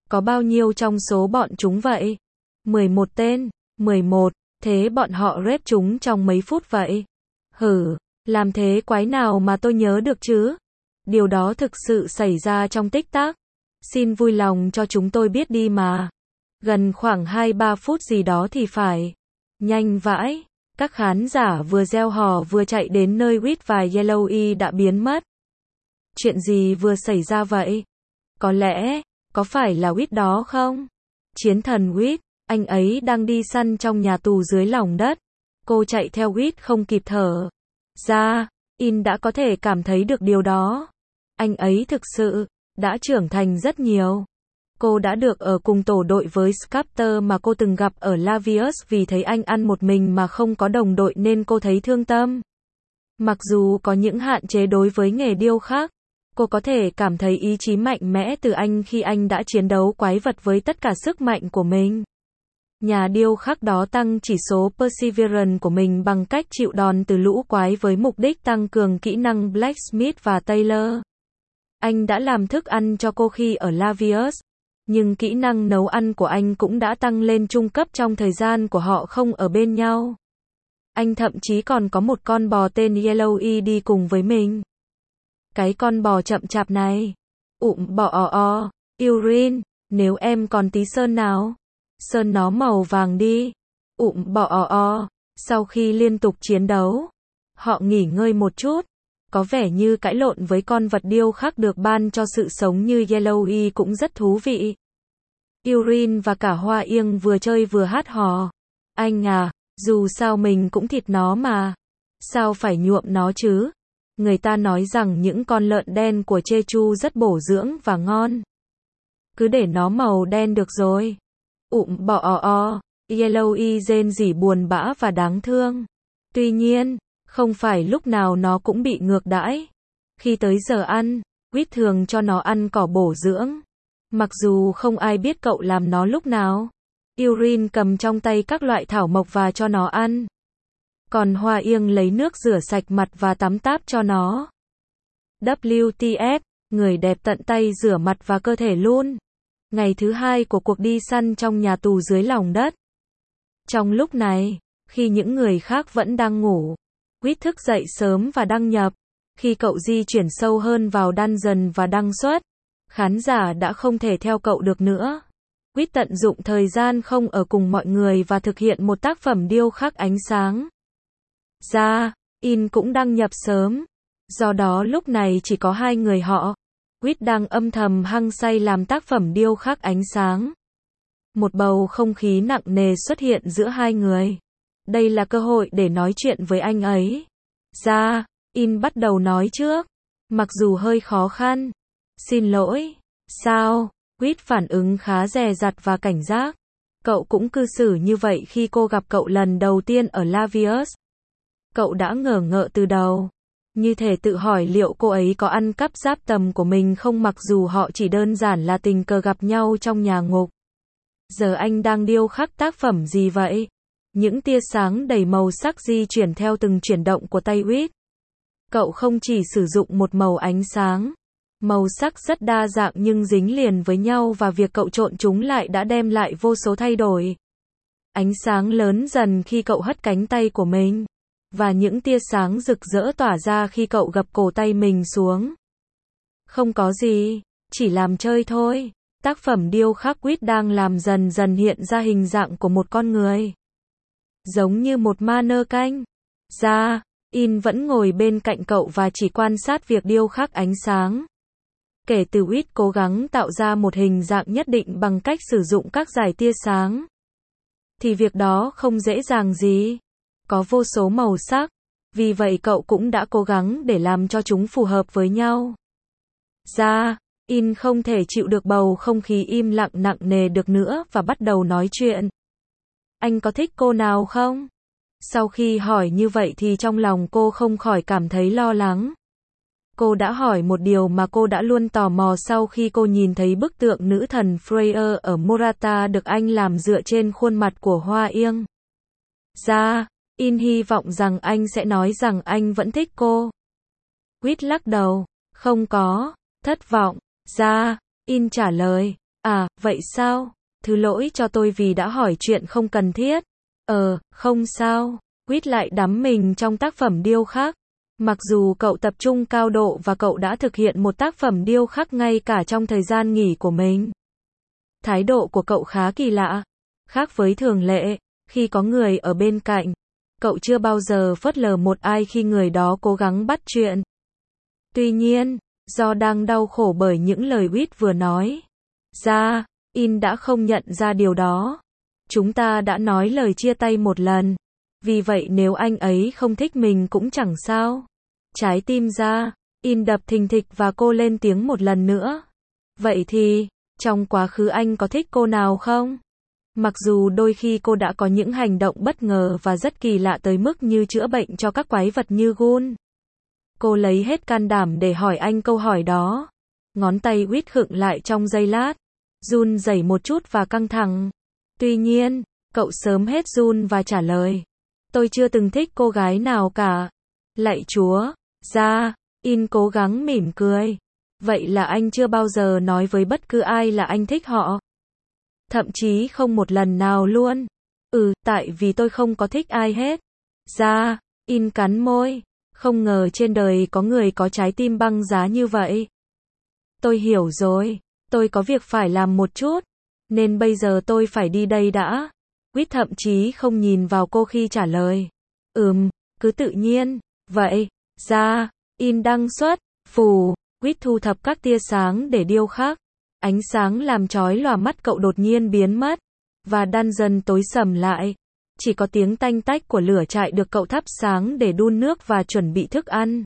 A: Có bao nhiêu trong số bọn chúng vậy? mười một tên. mười một. Thế bọn họ rết chúng trong mấy phút vậy? Hử, làm thế quái nào mà tôi nhớ được chứ? Điều đó thực sự xảy ra trong tích tắc. Xin vui lòng cho chúng tôi biết đi mà. Gần khoảng hai ba phút gì đó thì phải. Nhanh vãi. Các khán giả vừa reo hò vừa chạy đến nơi Whit và Yellowy đã biến mất. Chuyện gì vừa xảy ra vậy? Có lẽ, có phải là Whit đó không? Chiến thần Whit, anh ấy đang đi săn trong nhà tù dưới lòng đất. Cô chạy theo Whit không kịp thở ra. In đã có thể cảm thấy được điều đó. Anh ấy thực sự đã trưởng thành rất nhiều. Cô đã được ở cùng tổ đội với Sculptor mà cô từng gặp ở Lavius, vì thấy anh ăn một mình mà không có đồng đội nên cô thấy thương tâm. Mặc dù có những hạn chế đối với nghề điêu khắc, cô có thể cảm thấy ý chí mạnh mẽ từ anh khi anh đã chiến đấu quái vật với tất cả sức mạnh của mình. Nhà điêu khắc đó tăng chỉ số Perseverance của mình bằng cách chịu đòn từ lũ quái với mục đích tăng cường kỹ năng Blacksmith và Tailor. Anh đã làm thức ăn cho cô khi ở Lavius, nhưng kỹ năng nấu ăn của anh cũng đã tăng lên trung cấp trong thời gian của họ không ở bên nhau. Anh thậm chí còn có một con bò tên Yellowy đi cùng với mình. Cái con bò chậm chạp này. Ụm bò o o. Urine, nếu em còn tí sơn nào, sơn nó màu vàng đi. Ụm bò o o. Sau khi liên tục chiến đấu, họ nghỉ ngơi một chút. Có vẻ như cãi lộn với con vật điêu khắc được ban cho sự sống như Yellowy cũng rất thú vị. Urine và cả Hoa Yên vừa chơi vừa hát hò. Anh à, dù sao mình cũng thịt nó mà. Sao phải nhuộm nó chứ? Người ta nói rằng những con lợn đen của Jeju rất bổ dưỡng và ngon. Cứ để nó màu đen được rồi. Ụm bò o o. Yellowy rên rỉ buồn bã và đáng thương. Tuy nhiên, không phải lúc nào nó cũng bị ngược đãi. Khi tới giờ ăn, Whit thường cho nó ăn cỏ bổ dưỡng. Mặc dù không ai biết cậu làm nó lúc nào. Urine cầm trong tay các loại thảo mộc và cho nó ăn. Còn Hoa Yên lấy nước rửa sạch mặt và tắm táp cho nó. vê tê ép, người đẹp tận tay rửa mặt và cơ thể luôn. Ngày thứ hai của cuộc đi săn trong nhà tù dưới lòng đất. Trong lúc này, khi những người khác vẫn đang ngủ, Whit thức dậy sớm và đăng nhập. Khi cậu di chuyển sâu hơn vào dungeon và đăng xuất, khán giả đã không thể theo cậu được nữa. Whit tận dụng thời gian không ở cùng mọi người và thực hiện một tác phẩm điêu khắc ánh sáng. Ra, In cũng đăng nhập sớm. Do đó lúc này chỉ có hai người họ. Whit đang âm thầm hăng say làm tác phẩm điêu khắc ánh sáng. Một bầu không khí nặng nề xuất hiện giữa hai người. Đây là cơ hội để nói chuyện với anh ấy. Ra, In bắt đầu nói trước. Mặc dù hơi khó khăn. Xin lỗi. Sao? Whit phản ứng khá dè dặt và cảnh giác. Cậu cũng cư xử như vậy khi cô gặp cậu lần đầu tiên ở Lavius. Cậu đã ngờ ngợ từ đầu. Như thể tự hỏi liệu cô ấy có ăn cắp giáp tầm của mình không, mặc dù họ chỉ đơn giản là tình cờ gặp nhau trong nhà ngục. Giờ anh đang điêu khắc tác phẩm gì vậy? Những tia sáng đầy màu sắc di chuyển theo từng chuyển động của tay Whit. Cậu không chỉ sử dụng một màu ánh sáng. Màu sắc rất đa dạng nhưng dính liền với nhau, và việc cậu trộn chúng lại đã đem lại vô số thay đổi. Ánh sáng lớn dần khi cậu hất cánh tay của mình. Và những tia sáng rực rỡ tỏa ra khi cậu gập cổ tay mình xuống. Không có gì, chỉ làm chơi thôi. Tác phẩm điêu khắc Whit đang làm dần dần hiện ra hình dạng của một con người. Giống như một mannequin. Ra, In vẫn ngồi bên cạnh cậu và chỉ quan sát việc điêu khắc ánh sáng. Kể từ Whit cố gắng tạo ra một hình dạng nhất định bằng cách sử dụng các dải tia sáng, thì việc đó không dễ dàng gì. Có vô số màu sắc, vì vậy cậu cũng đã cố gắng để làm cho chúng phù hợp với nhau. Ra, In không thể chịu được bầu không khí im lặng nặng nề được nữa và bắt đầu nói chuyện. Anh có thích cô nào không? Sau khi hỏi như vậy thì trong lòng cô không khỏi cảm thấy lo lắng. Cô đã hỏi một điều mà cô đã luôn tò mò sau khi cô nhìn thấy bức tượng nữ thần Freya ở Morata được anh làm dựa trên khuôn mặt của Hoa Yên. Ra, In hy vọng rằng anh sẽ nói rằng anh vẫn thích cô. Whit lắc đầu. Không có. Thất vọng. Ra, In trả lời. À, vậy sao? Thứ lỗi cho tôi vì đã hỏi chuyện không cần thiết. Ờ, không sao. Quýt lại đắm mình trong tác phẩm điêu khắc. Mặc dù cậu tập trung cao độ và cậu đã thực hiện một tác phẩm điêu khắc ngay cả trong thời gian nghỉ của mình. Thái độ của cậu khá kỳ lạ. Khác với thường lệ, khi có người ở bên cạnh, cậu chưa bao giờ phớt lờ một ai khi người đó cố gắng bắt chuyện. Tuy nhiên, do đang đau khổ bởi những lời Quýt vừa nói ra, In đã không nhận ra điều đó. Chúng ta đã nói lời chia tay một lần. Vì vậy nếu anh ấy không thích mình cũng chẳng sao. Trái tim ra, In đập thình thịch và cô lên tiếng một lần nữa. Vậy thì, trong quá khứ anh có thích cô nào không? Mặc dù đôi khi cô đã có những hành động bất ngờ và rất kỳ lạ tới mức như chữa bệnh cho các quái vật như Gun. Cô lấy hết can đảm để hỏi anh câu hỏi đó. Ngón tay Quýt khựng lại trong giây lát. Run rẩy một chút và căng thẳng. Tuy nhiên, cậu sớm hết run và trả lời. Tôi chưa từng thích cô gái nào cả. Lạy Chúa, ra, In cố gắng mỉm cười. Vậy là anh chưa bao giờ nói với bất cứ ai là anh thích họ. Thậm chí không một lần nào luôn. Ừ, tại vì tôi không có thích ai hết. Ra, In cắn môi. Không ngờ trên đời có người có trái tim băng giá như vậy. Tôi hiểu rồi. Tôi có việc phải làm một chút. Nên bây giờ tôi phải đi đây đã. Quýt thậm chí không nhìn vào cô khi trả lời. Ừm, cứ tự nhiên. Vậy, ra, In đăng xuất, phù. Quýt thu thập các tia sáng để điêu khắc. Ánh sáng làm chói lòa mắt cậu đột nhiên biến mất. Và đan dần tối sầm lại. Chỉ có tiếng tanh tách của lửa trại được cậu thắp sáng để đun nước và chuẩn bị thức ăn.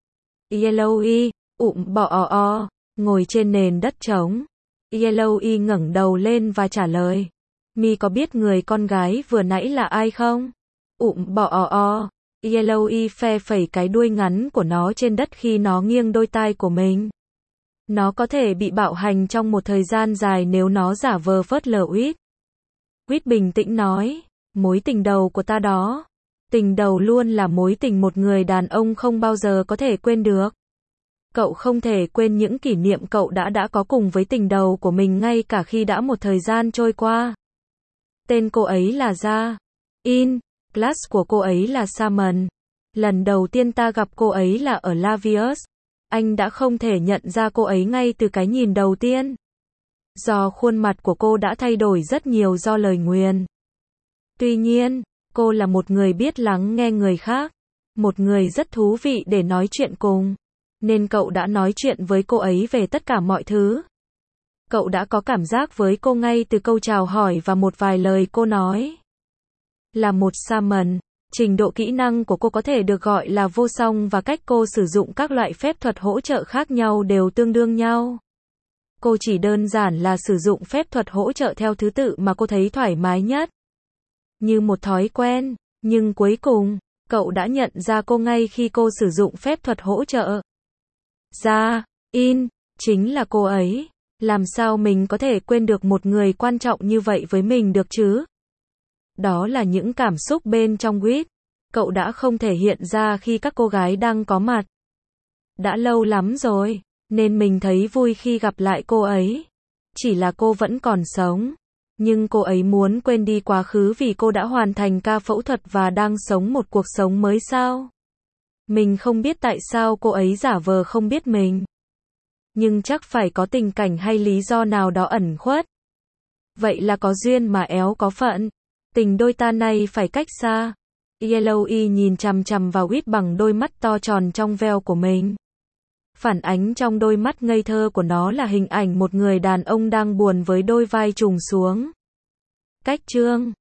A: Yellowy, ụm bọ o o, ngồi trên nền đất trống. Yellowy ngẩng đầu lên và trả lời. Mi có biết người con gái vừa nãy là ai không? Ụm bọ o o. Yellowy phe phẩy cái đuôi ngắn của nó trên đất khi nó nghiêng đôi tai của mình. Nó có thể bị bạo hành trong một thời gian dài nếu nó giả vờ phớt lờ Quýt. Quýt bình tĩnh nói. Mối tình đầu của ta đó. Tình đầu luôn là mối tình một người đàn ông không bao giờ có thể quên được. Cậu không thể quên những kỷ niệm cậu đã đã có cùng với tình đầu của mình ngay cả khi đã một thời gian trôi qua. Tên cô ấy là Ra. In. Class của cô ấy là Salmon. Lần đầu tiên ta gặp cô ấy là ở Lavius. Anh đã không thể nhận ra cô ấy ngay từ cái nhìn đầu tiên. Do khuôn mặt của cô đã thay đổi rất nhiều do lời nguyền. Tuy nhiên, cô là một người biết lắng nghe người khác. Một người rất thú vị để nói chuyện cùng. Nên cậu đã nói chuyện với cô ấy về tất cả mọi thứ. Cậu đã có cảm giác với cô ngay từ câu chào hỏi và một vài lời cô nói. Là một Salmon, trình độ kỹ năng của cô có thể được gọi là vô song và cách cô sử dụng các loại phép thuật hỗ trợ khác nhau đều tương đương nhau. Cô chỉ đơn giản là sử dụng phép thuật hỗ trợ theo thứ tự mà cô thấy thoải mái nhất. Như một thói quen, nhưng cuối cùng, cậu đã nhận ra cô ngay khi cô sử dụng phép thuật hỗ trợ. Ra, In, chính là cô ấy. Làm sao mình có thể quên được một người quan trọng như vậy với mình được chứ? Đó là những cảm xúc bên trong Quýt. Cậu đã không thể hiện ra khi các cô gái đang có mặt. Đã lâu lắm rồi, nên mình thấy vui khi gặp lại cô ấy. Chỉ là cô vẫn còn sống. Nhưng cô ấy muốn quên đi quá khứ vì cô đã hoàn thành ca phẫu thuật và đang sống một cuộc sống mới sao? Mình không biết tại sao cô ấy giả vờ không biết mình. Nhưng chắc phải có tình cảnh hay lý do nào đó ẩn khuất. Vậy là có duyên mà éo có phận. Tình đôi ta này phải cách xa. Yellowy nhìn chằm chằm vào Quýt bằng đôi mắt to tròn trong veo của mình. Phản ánh trong đôi mắt ngây thơ của nó là hình ảnh một người đàn ông đang buồn với đôi vai trùng xuống. Cách chương